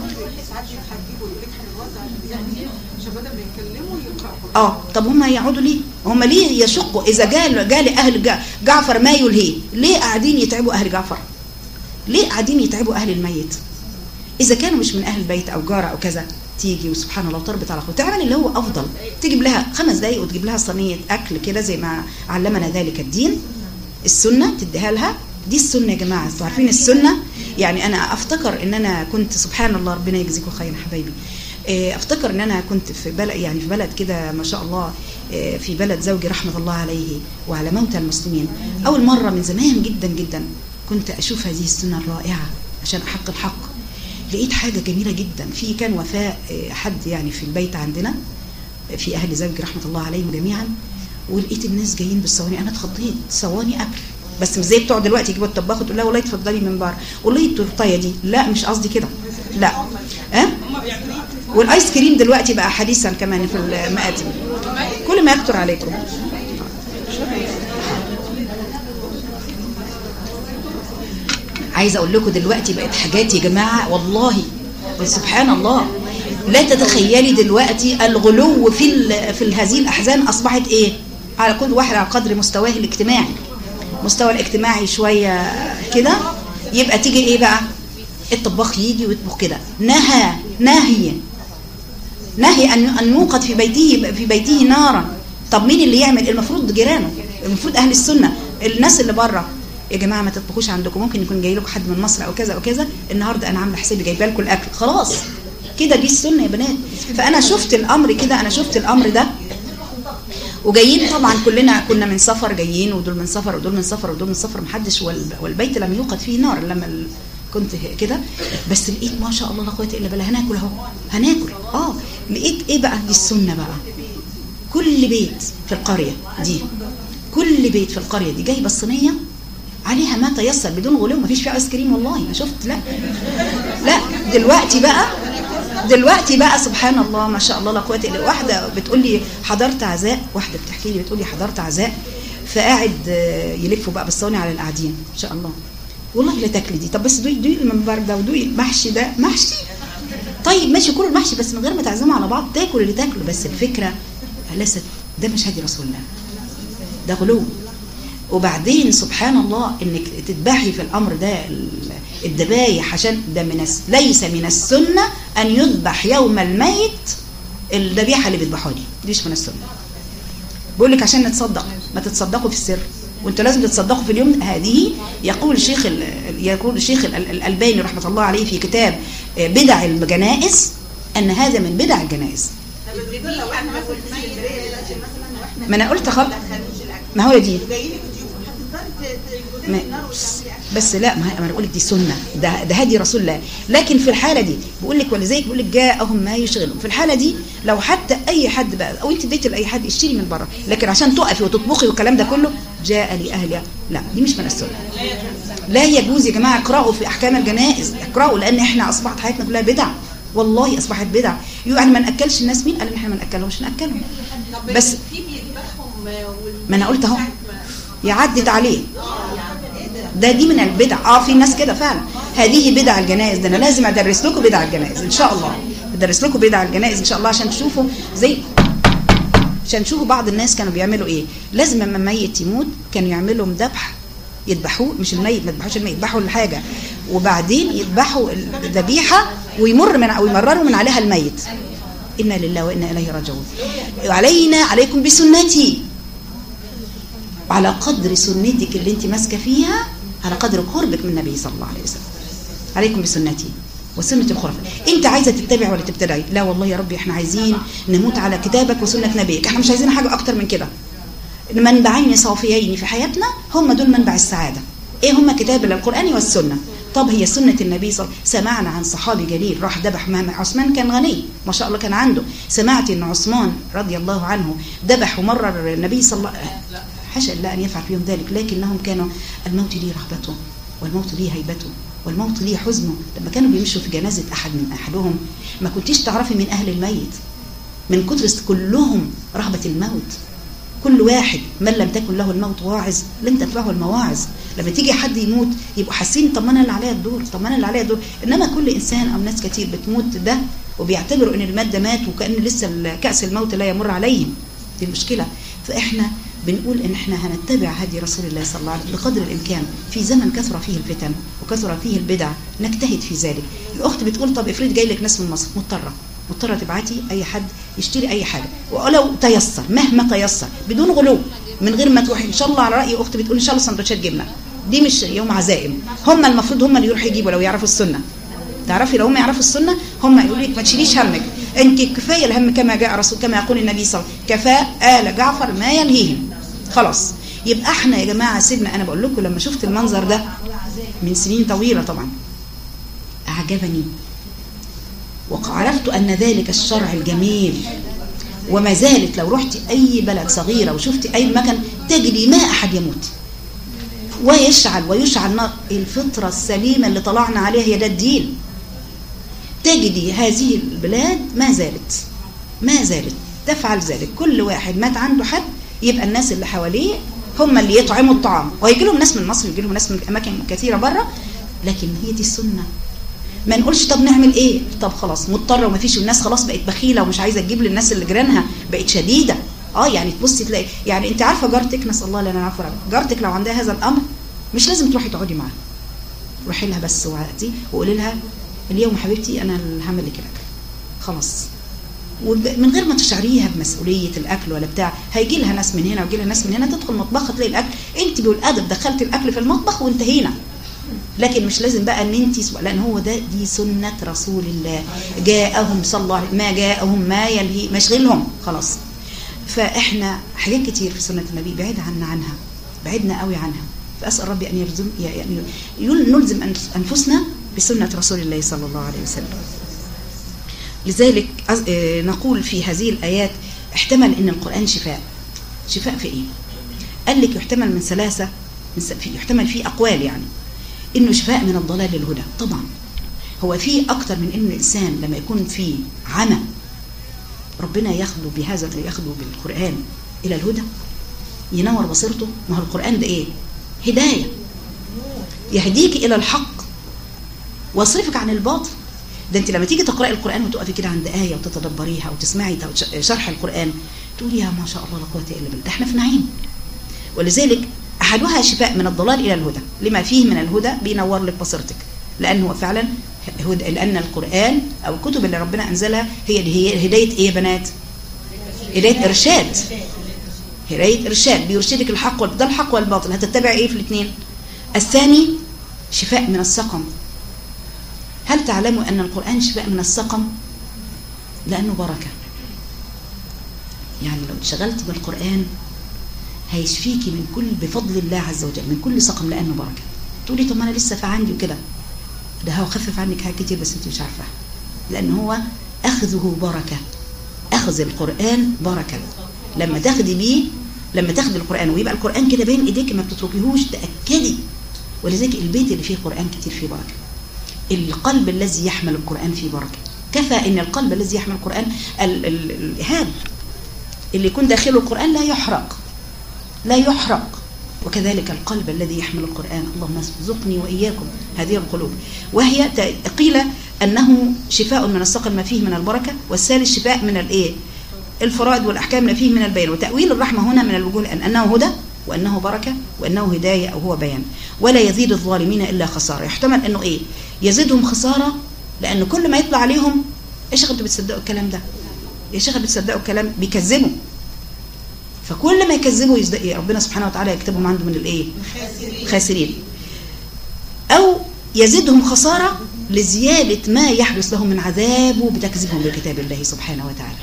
اه. طب هم يقعدوا ليه؟ هم ليه يشقوا؟ اذا جال جال اهل جعفر ما يلهي، ليه قاعدين يتعبوا اهل جعفر؟ ليه قاعدين يتعبوا اهل الميت؟ اذا كانوا مش من اهل البيت او جاره او كذا، تيجي وسبحان الله وتربط على اخوها، تعمل اللي هو افضل، تجيب لها خمس دقايق وتجيب لها صينيه اكل كده زي ما علمنا ذلك الدين، السنه تديها لها. دي السنه يا جماعه، انتوا عارفين السنه. يعني انا افتكر ان انا كنت سبحان الله ربنا يجزيكم خير حبايبي، افتكر ان انا كنت في بلد، يعني في بلد كده ما شاء الله، في بلد زوجي رحمه الله عليه وعلى موتى المسلمين، اول مره من زمان جدا جدا كنت اشوف هذه السنه الرائعه عشان احق الحق. لقيت حاجه جميله جدا، في كان وفاء حد يعني في البيت عندنا في اهل زوجي رحمه الله عليهم جميعا، ولقيت الناس جايين بالصواني، انا اتخضيت، صواني اكل بس مش زي بتوع دلوقتي يجيبوا الطباخ وتقول لها والله اتفضلي من بره، والله التورتيه دي لا مش قصدي كده، لا ها أه؟ والايس كريم دلوقتي بقى حديثا كمان في المقادم، كل ما يكتر عليكم. عايزه اقول لكم دلوقتي بقت حاجات يا جماعه والله سبحان الله لا تتخيلي دلوقتي الغلو في في هذه الاحزان اصبحت ايه، على كل واحد على قدر مستواه الاجتماعي. مستوى الاجتماعي شويه كده يبقى تيجي ايه بقى، الطباخ يجي ويطبخ كده. نهى نهي نهي ان ان يوقد في بيته في بيته نارا. طب مين اللي يعمل؟ المفروض جيرانه، المفروض اهل السنه، الناس اللي بره. يا جماعه ما تطبخوش عندكم، ممكن يكون جاي لكم حد من مصر او كذا او كذا، النهارده انا عامله حسابي جايبه لكم الاكل، خلاص كده دي السنه يا بنات. فانا شفت الامر كده، انا شفت الامر ده، وجايين طبعا كلنا كنا من سفر جايين، ودول من سفر ودول من سفر ودول من سفر، محدش، والبيت لم يوقد فيه نار لما كنت كده. بس لقيت ما شاء الله لا قوه الا بالله، هناكل اهو هناكل. اه لقيت ايه بقى، دي السنه بقى. كل بيت في القريه دي، كل بيت في القريه دي جايبه الصينيه عليها ما تيسر بدون غلو، ما فيش فيها ايس كريم والله ما شفت، لا لا. دلوقتي بقى دلوقتي بقى سبحان الله ما شاء الله لا قوه الا. واحده بتقول لي حضرت عزاء، واحده بتحكي لي بتقول لي حضرت عزاء، فقاعد يلفوا بقى بالصواني على القاعدين ان شاء الله، والله لا تاكلي دي، طب بس دوقي دوقي المنبر ده ودوقي المحشي ده، محشي طيب ماشي كل المحشي بس من غير ما تعزموا على بعض، تاكل اللي تاكله. بس الفكره ليست، ده مش هدي رسول الله، ده غلو. وبعدين سبحان الله انك تذبحي في الامر ده الذبايح، عشان ده من ليس من السنه ان يذبح يوم الميت الذبيحه اللي بيذبحوها دي، ديش من السنه. بقول لك عشان نتصدق، ما تتصدقوا في السر، وانتوا لازم تتصدقوا في اليوم. هذه يقول الشيخ يقول الشيخ الألباني رحمه الله عليه في كتاب بدع الجنائز ان هذا من بدع الجنائز. ما انا قلت خلاص، ما هو دي ما بس لا، ما انا بقول لك دي سنه، ده ده هدي رسول الله. لكن في الحاله دي بقول لك، ولذلك بقول لك جاءهم ما يشغلهم. في الحاله دي لو حتى اي حد بقى، او انت اديتي لاي حد اشتري من بره، لكن عشان تقفي وتطبخي والكلام ده كله جاء لاهلها، لا دي مش من السنه، لا يجوز. يا جماعه اقراوا في احكام الجنائز، اقراوا، لان احنا اصبحت حياتنا كلها بدع، والله اصبحت بدع. يعني ما ناكلش الناس، مين قال ان احنا ما ناكلهمش؟ ناكلهم بس. ما انا قلت اهو يعدد عليه ده، دي من البدع. اه في ناس كده فعلا، هذه بدع الجنائز. ده انا لازم ادرس لكم بدع الجنائز ان شاء الله، ادرس لكم بدع الجنائز ان شاء الله، عشان تشوفوا زي عشان تشوفوا بعض الناس كانوا بيعملوا ايه. لازم لما الميت يموت كانوا يعملوا ذبح، يذبحوه، مش الميت، ما يذبحوش الميت، يذبحوا الحاجه وبعدين يذبحوا الذبيحه ويمر من او يمرروا من عليها الميت. انا لله وانا اليه راجعون. وعلينا عليكم بسنتي، وعلى قدر سنتك اللي انت ماسكه فيها، على قدر قربك من النبي صلى الله عليه وسلم. عليكم بسنتي وسنه الخلفاء. انت عايزه تتبع ولا تبتدعي؟ لا والله يا ربي احنا عايزين نموت على كتابك وسنه نبيك، احنا مش عايزين حاجه اكتر من كده. منبعين صافيين في حياتنا هم دول منبع السعاده. ايه هم؟ كتاب القران والسنه. طب هي سنه النبي صلى الله عليه وسلم. سمعنا عن صحابي جليل راح ذبح، عثمان كان غني ما شاء الله كان عنده، سمعت ان عثمان رضي الله عنه ذبح ومرر النبي صلى الله عليه وسلم، حاشا الله ان يفعل فيهم ذلك، لكنهم كانوا الموت ليه رهبته، والموت ليه هيبته، والموت ليه حزنه. لما كانوا بيمشوا في جنازه احد من احدهم ما كنتيش تعرفي من اهل الميت، من كتر كلهم رهبه الموت. كل واحد من لم تكن له الموت واعظ لم تتبعه المواعظ. لما تيجي حد يموت يبقوا حاسين طب ما انا اللي عليا الدور، طب ما انا اللي عليا الدور. انما كل انسان او ناس كتير بتموت ده وبيعتبروا ان المات ده مات، وكأن لسه كأس الموت لا يمر عليهم. دي المشكله. فاحنا بنقول ان احنا هنتبع هدي رسول الله صلى الله عليه وسلم بقدر الامكان في زمن كثر فيه الفتن وكثر فيه البدع، نجتهد في ذلك. الاخت بتقول طب افرض جاي لك ناس من مصر، مضطره مضطره تبعتي اي حد يشتري اي حاجه، ولو تيسر مهما تيسر بدون غلو، من غير ما تروحي ان شاء الله على راي اختي بتقول ان شاء الله سندوتشات جبنه، دي مش يوم عزائم، هم المفروض هم اللي يروحوا يجيبوا لو يعرفوا السنه. تعرفي لو هم يعرفوا السنه هم يقولوا لك ما تشيليش همك، انت كفايه الهم كما جاء رسول كما يقول النبي صلى الله عليه وسلم كفاء آل جعفر ما يلهيهم. خلاص يبقى احنا يا جماعه سيدنا، انا بقول لكم لما شفت المنظر ده من سنين طويله طبعا اعجبني، وعرفت ان ذلك الشرع الجميل، وما زالت لو رحت اي بلد صغيره وشفت اي مكان تجري ما احد يموت ويشعل ويشعل نار. الفطره السليمه اللي طلعنا عليها هي ده الدين. تجدي هذه البلاد ما زالت ما زالت تفعل ذلك. كل واحد مات عنده حد يبقى الناس اللي حواليه هم اللي يطعموا الطعام، ويجي لهم ناس من مصر ويجي لهم ناس من اماكن كثيره بره، لكن هي دي السنه. ما نقولش طب نعمل ايه، طب خلاص مضطره وما فيش، والناس خلاص بقت بخيله ومش عايزه تجيب للناس اللي جيرانها، بقت شديده. اه يعني تبصي تلاقي، يعني انت عارفه جارتك، نسال الله لنا العفو والعافيه، جارتك لو عندها هذا الامر مش لازم تروحي تقعدي معاها، روحي لها بس وعدي وقولي لها اليوم حبيبتي انا اللي هعمل لك الاكل خلاص، ومن غير ما تشعريها بمسؤوليه الاكل ولا بتاع. هيجي لها ناس من هنا ويجي لها ناس من هنا، تدخل المطبخ تلاقي الاكل، انت بالادب دخلت الاكل في المطبخ وانتهينا. لكن مش لازم بقى ان انت، لان هو ده دي سنه رسول الله، جاءهم صلى الله عليه وسلم ما جاءهم ما يلهي مشغلهم خلاص. فاحنا حاجات كتير في سنه النبي بعيد عنا عنها، بعدنا قوي عنها. فاسال ربي ان يلزم يعني نلزم انفسنا بسنه رسول الله صلى الله عليه وسلم. لذلك نقول في هذه الايات احتمل ان القران شفاء. شفاء في ايه؟ قال لك يحتمل من ثلاثه، يحتمل فيه اقوال، يعني انه شفاء من الضلال للهدى. طبعا هو في اكتر من ان الانسان لما يكون في عمى ربنا ياخده بهذا، ياخده بالقران الى الهدى، ينور بصيرته. ما هو القران ده ايه؟ هدايه، يهديك الى الحق ويصرفك عن الباطل. ده انت لما تيجي تقراي القران وتقفي كده عند ايه وتتدبريها وتسمعي شرح القران تقولي يا ما شاء الله لا قوه الا بالله، ده احنا في نعيم. ولذلك احدها شفاء من الضلال الى الهدى، لما فيه من الهدى بينور لك بصيرتك، لانه فعلا هدى، لان القران او الكتب اللي ربنا انزلها هي هي هدايه ايه يا بنات؟ هدايه ارشاد، هدايه ارشاد، بيرشدك الحق والباطل، الحق والباطل هتتبع ايه في الاثنين. الثاني شفاء من السقم. هل تعلموا ان القران شفاء من السقم؟ لانه بركه. يعني لو اتشغلت بالقران هيشفيكي من كل، بفضل الله عز وجل، من كل سقم، لانه بركه. تقولي طب ما انا لسه في عندي وكده، ده هو خفف عنك حاجات كتير بس انت مش عارفه، لان هو اخذه بركه. اخذ القران بركه. لما تاخدي بيه، لما تاخدي القران ويبقى القران كده بين ايديك ما بتتركيهوش، تاكدي. ولذلك البيت اللي فيه قران كتير فيه بركه. القلب الذي يحمل القران فيه بركه. كفى ان القلب الذي يحمل القران الإهاب اللي يكون داخله القران لا يحرق، لا يحرق. وكذلك القلب الذي يحمل القرآن. اللهم ارزقني وإياكم هذه القلوب. وهي قيل أنه شفاء من السقم ما فيه من البركة، والثالث شفاء من الإيه؟ الفرائض والأحكام ما فيه من البيان. وتأويل الرحمة هنا من الوجوه أنه هدى وأنه بركة وأنه هداية أو هو بيان. ولا يزيد الظالمين إلا خسارة. يحتمل أنه إيه؟ يزيدهم خسارة، لأنه كل ما يطلع عليهم إيش يا شيخ انتوا بتصدقوا الكلام ده؟ يا شيخ بتصدقوا الكلام؟ بيكذبوا. فكل ما يكذبوا يصدق ربنا سبحانه وتعالى يكتبهم عنده من الايه؟ خاسرين. او يزيدهم خساره لزياده ما يحدث لهم من عذابه بتكذيبهم بكتاب الله سبحانه وتعالى.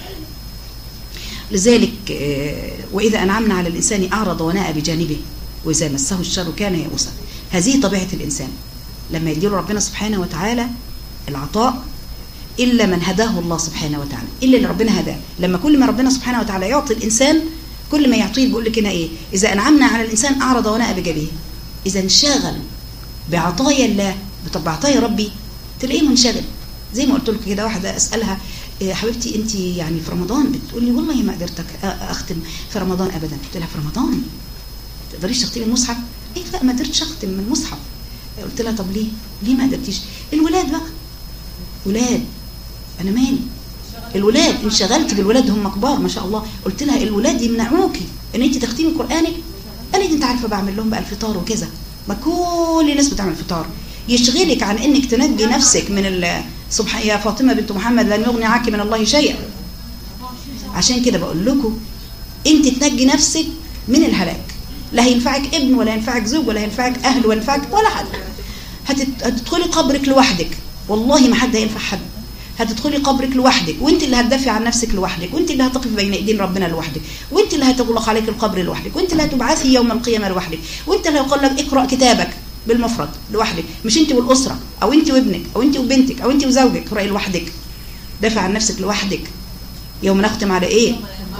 لذلك واذا انعمنا على الانسان اعرض وناء بجانبه واذا مسه الشر كان يئوسا. هذه طبيعه الانسان لما يديله ربنا سبحانه وتعالى العطاء، الا من هداه الله سبحانه وتعالى، الا اللي ربنا هداه. لما كل ما ربنا سبحانه وتعالى يعطي الانسان، كل ما يعطيه بيقول لك هنا ايه؟ اذا انعمنا على الانسان اعرض وناء بجانبه. اذا انشغل بعطايا الله، بعطايا ربي، تلاقيه منشغل. زي ما قلت لك كده، واحده اسالها إيه حبيبتي انت يعني في رمضان؟ بتقول لي والله ما قدرت اختم في رمضان ابدا. قلت لها في رمضان ما تقدريش تختمي المصحف؟ ايه لا ما قدرتش اختم من المصحف. قلت لها طب ليه؟ ليه ما قدرتيش؟ الولاد بقى، ولاد، انا مالي، الولاد انشغلت بالولاد هم كبار ما شاء الله. قلت لها الولاد يمنعوكي ان انت تختمي قرانك؟ قالت انت عارفه بعمل لهم بقى الفطار وكذا. ما كل الناس بتعمل فطار. يشغلك عن انك تنجي نفسك من سبحان يا فاطمة بنت محمد لن يغني عنك من الله شيئا. عشان كده بقول لكم انت تنجي نفسك من الهلاك. لا هينفعك ابن ولا هينفعك زوج ولا هينفعك اهل ولا هينفعك ولا حد. هتدخلي قبرك لوحدك، والله ما حد هينفع حد. هتدخلي قبرك لوحدك، وانت اللي هتدافع عن نفسك لوحدك، وانت اللي هتقف بين ايدين ربنا لوحدك، وانت اللي هتغلق عليك القبر لوحدك، وانت اللي هتبعثي يوم القيامه لوحدك، وانت اللي هيقول لك اقرا كتابك بالمفرد لوحدك، مش انت والاسره او انت وابنك او انت وبنتك او انت وزوجك، اقراي لوحدك، دافع عن نفسك لوحدك. يوم نختم على ايه؟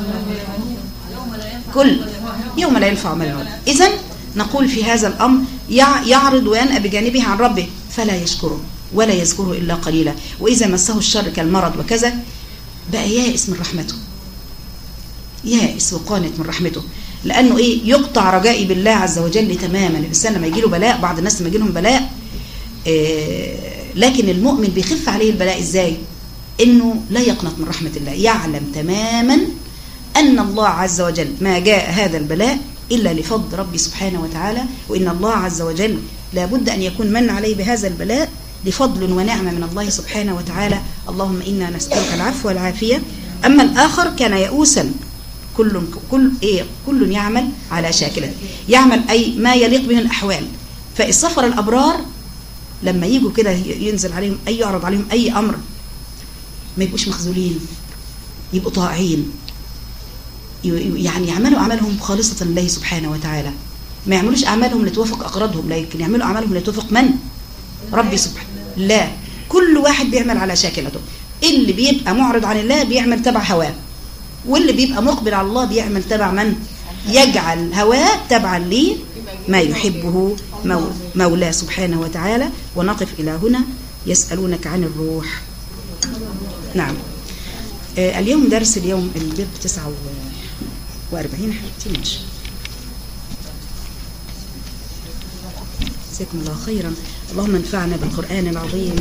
كل يوم لا ينفع مال ولا. اذا نقول في هذا الامر يعرض وينأى بجانبه عن ربه فلا يشكره ولا يذكره إلا قليلا، وإذا مسه الشر كالمرض وكذا بقى يائس من رحمته، يائس وقانت من رحمته، لأنه إيه؟ يقطع رجائي بالله عز وجل تماما. الإنسان لما يجي له بلاء، بعض الناس لما يجي لهم بلاء إيه، لكن المؤمن بيخف عليه البلاء إزاي؟ إنه لا يقنط من رحمة الله، يعلم تماما أن الله عز وجل ما جاء هذا البلاء إلا لفضل ربي سبحانه وتعالى، وإن الله عز وجل لابد أن يكون من عليه بهذا البلاء لفضل ونعمة من الله سبحانه وتعالى. اللهم إنا نسألك العفو والعافية. أما الآخر كان يئوسا، كل كل إيه كل يعمل على شاكلة، يعمل أي ما يليق به الأحوال. فالسفر الأبرار لما يجوا كده ينزل عليهم أي يعرض عليهم أي أمر ما يبقوش مخذولين، يبقوا طائعين، يعني يعملوا أعمالهم خالصة لله سبحانه وتعالى، ما يعملوش أعمالهم لتوافق أغراضهم، لكن يعملوا أعمالهم لتوافق من؟ ربي سبحانه. لا، كل واحد بيعمل على شاكلته. اللي بيبقى معرض عن الله بيعمل تبع هواه، واللي بيبقى مقبل على الله بيعمل تبع من؟ يجعل هواه تبعا لي ما يحبه مولاه سبحانه وتعالى. ونقف إلى هنا. يسألونك عن الروح. نعم، آه اليوم درس اليوم الباب تسعة وأربعين حبيبتي. ماشي، جزاكم الله خيرا. اللهم انفعنا بالقرآن العظيم.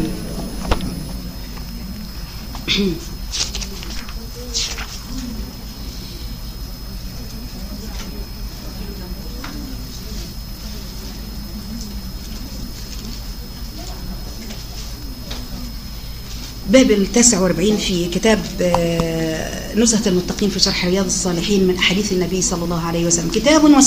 باب التاسع واربعين في كتاب نزهة المتقين في شرح رياض الصالحين من أحاديث النبي صلى الله عليه وسلم. كتاب وسنة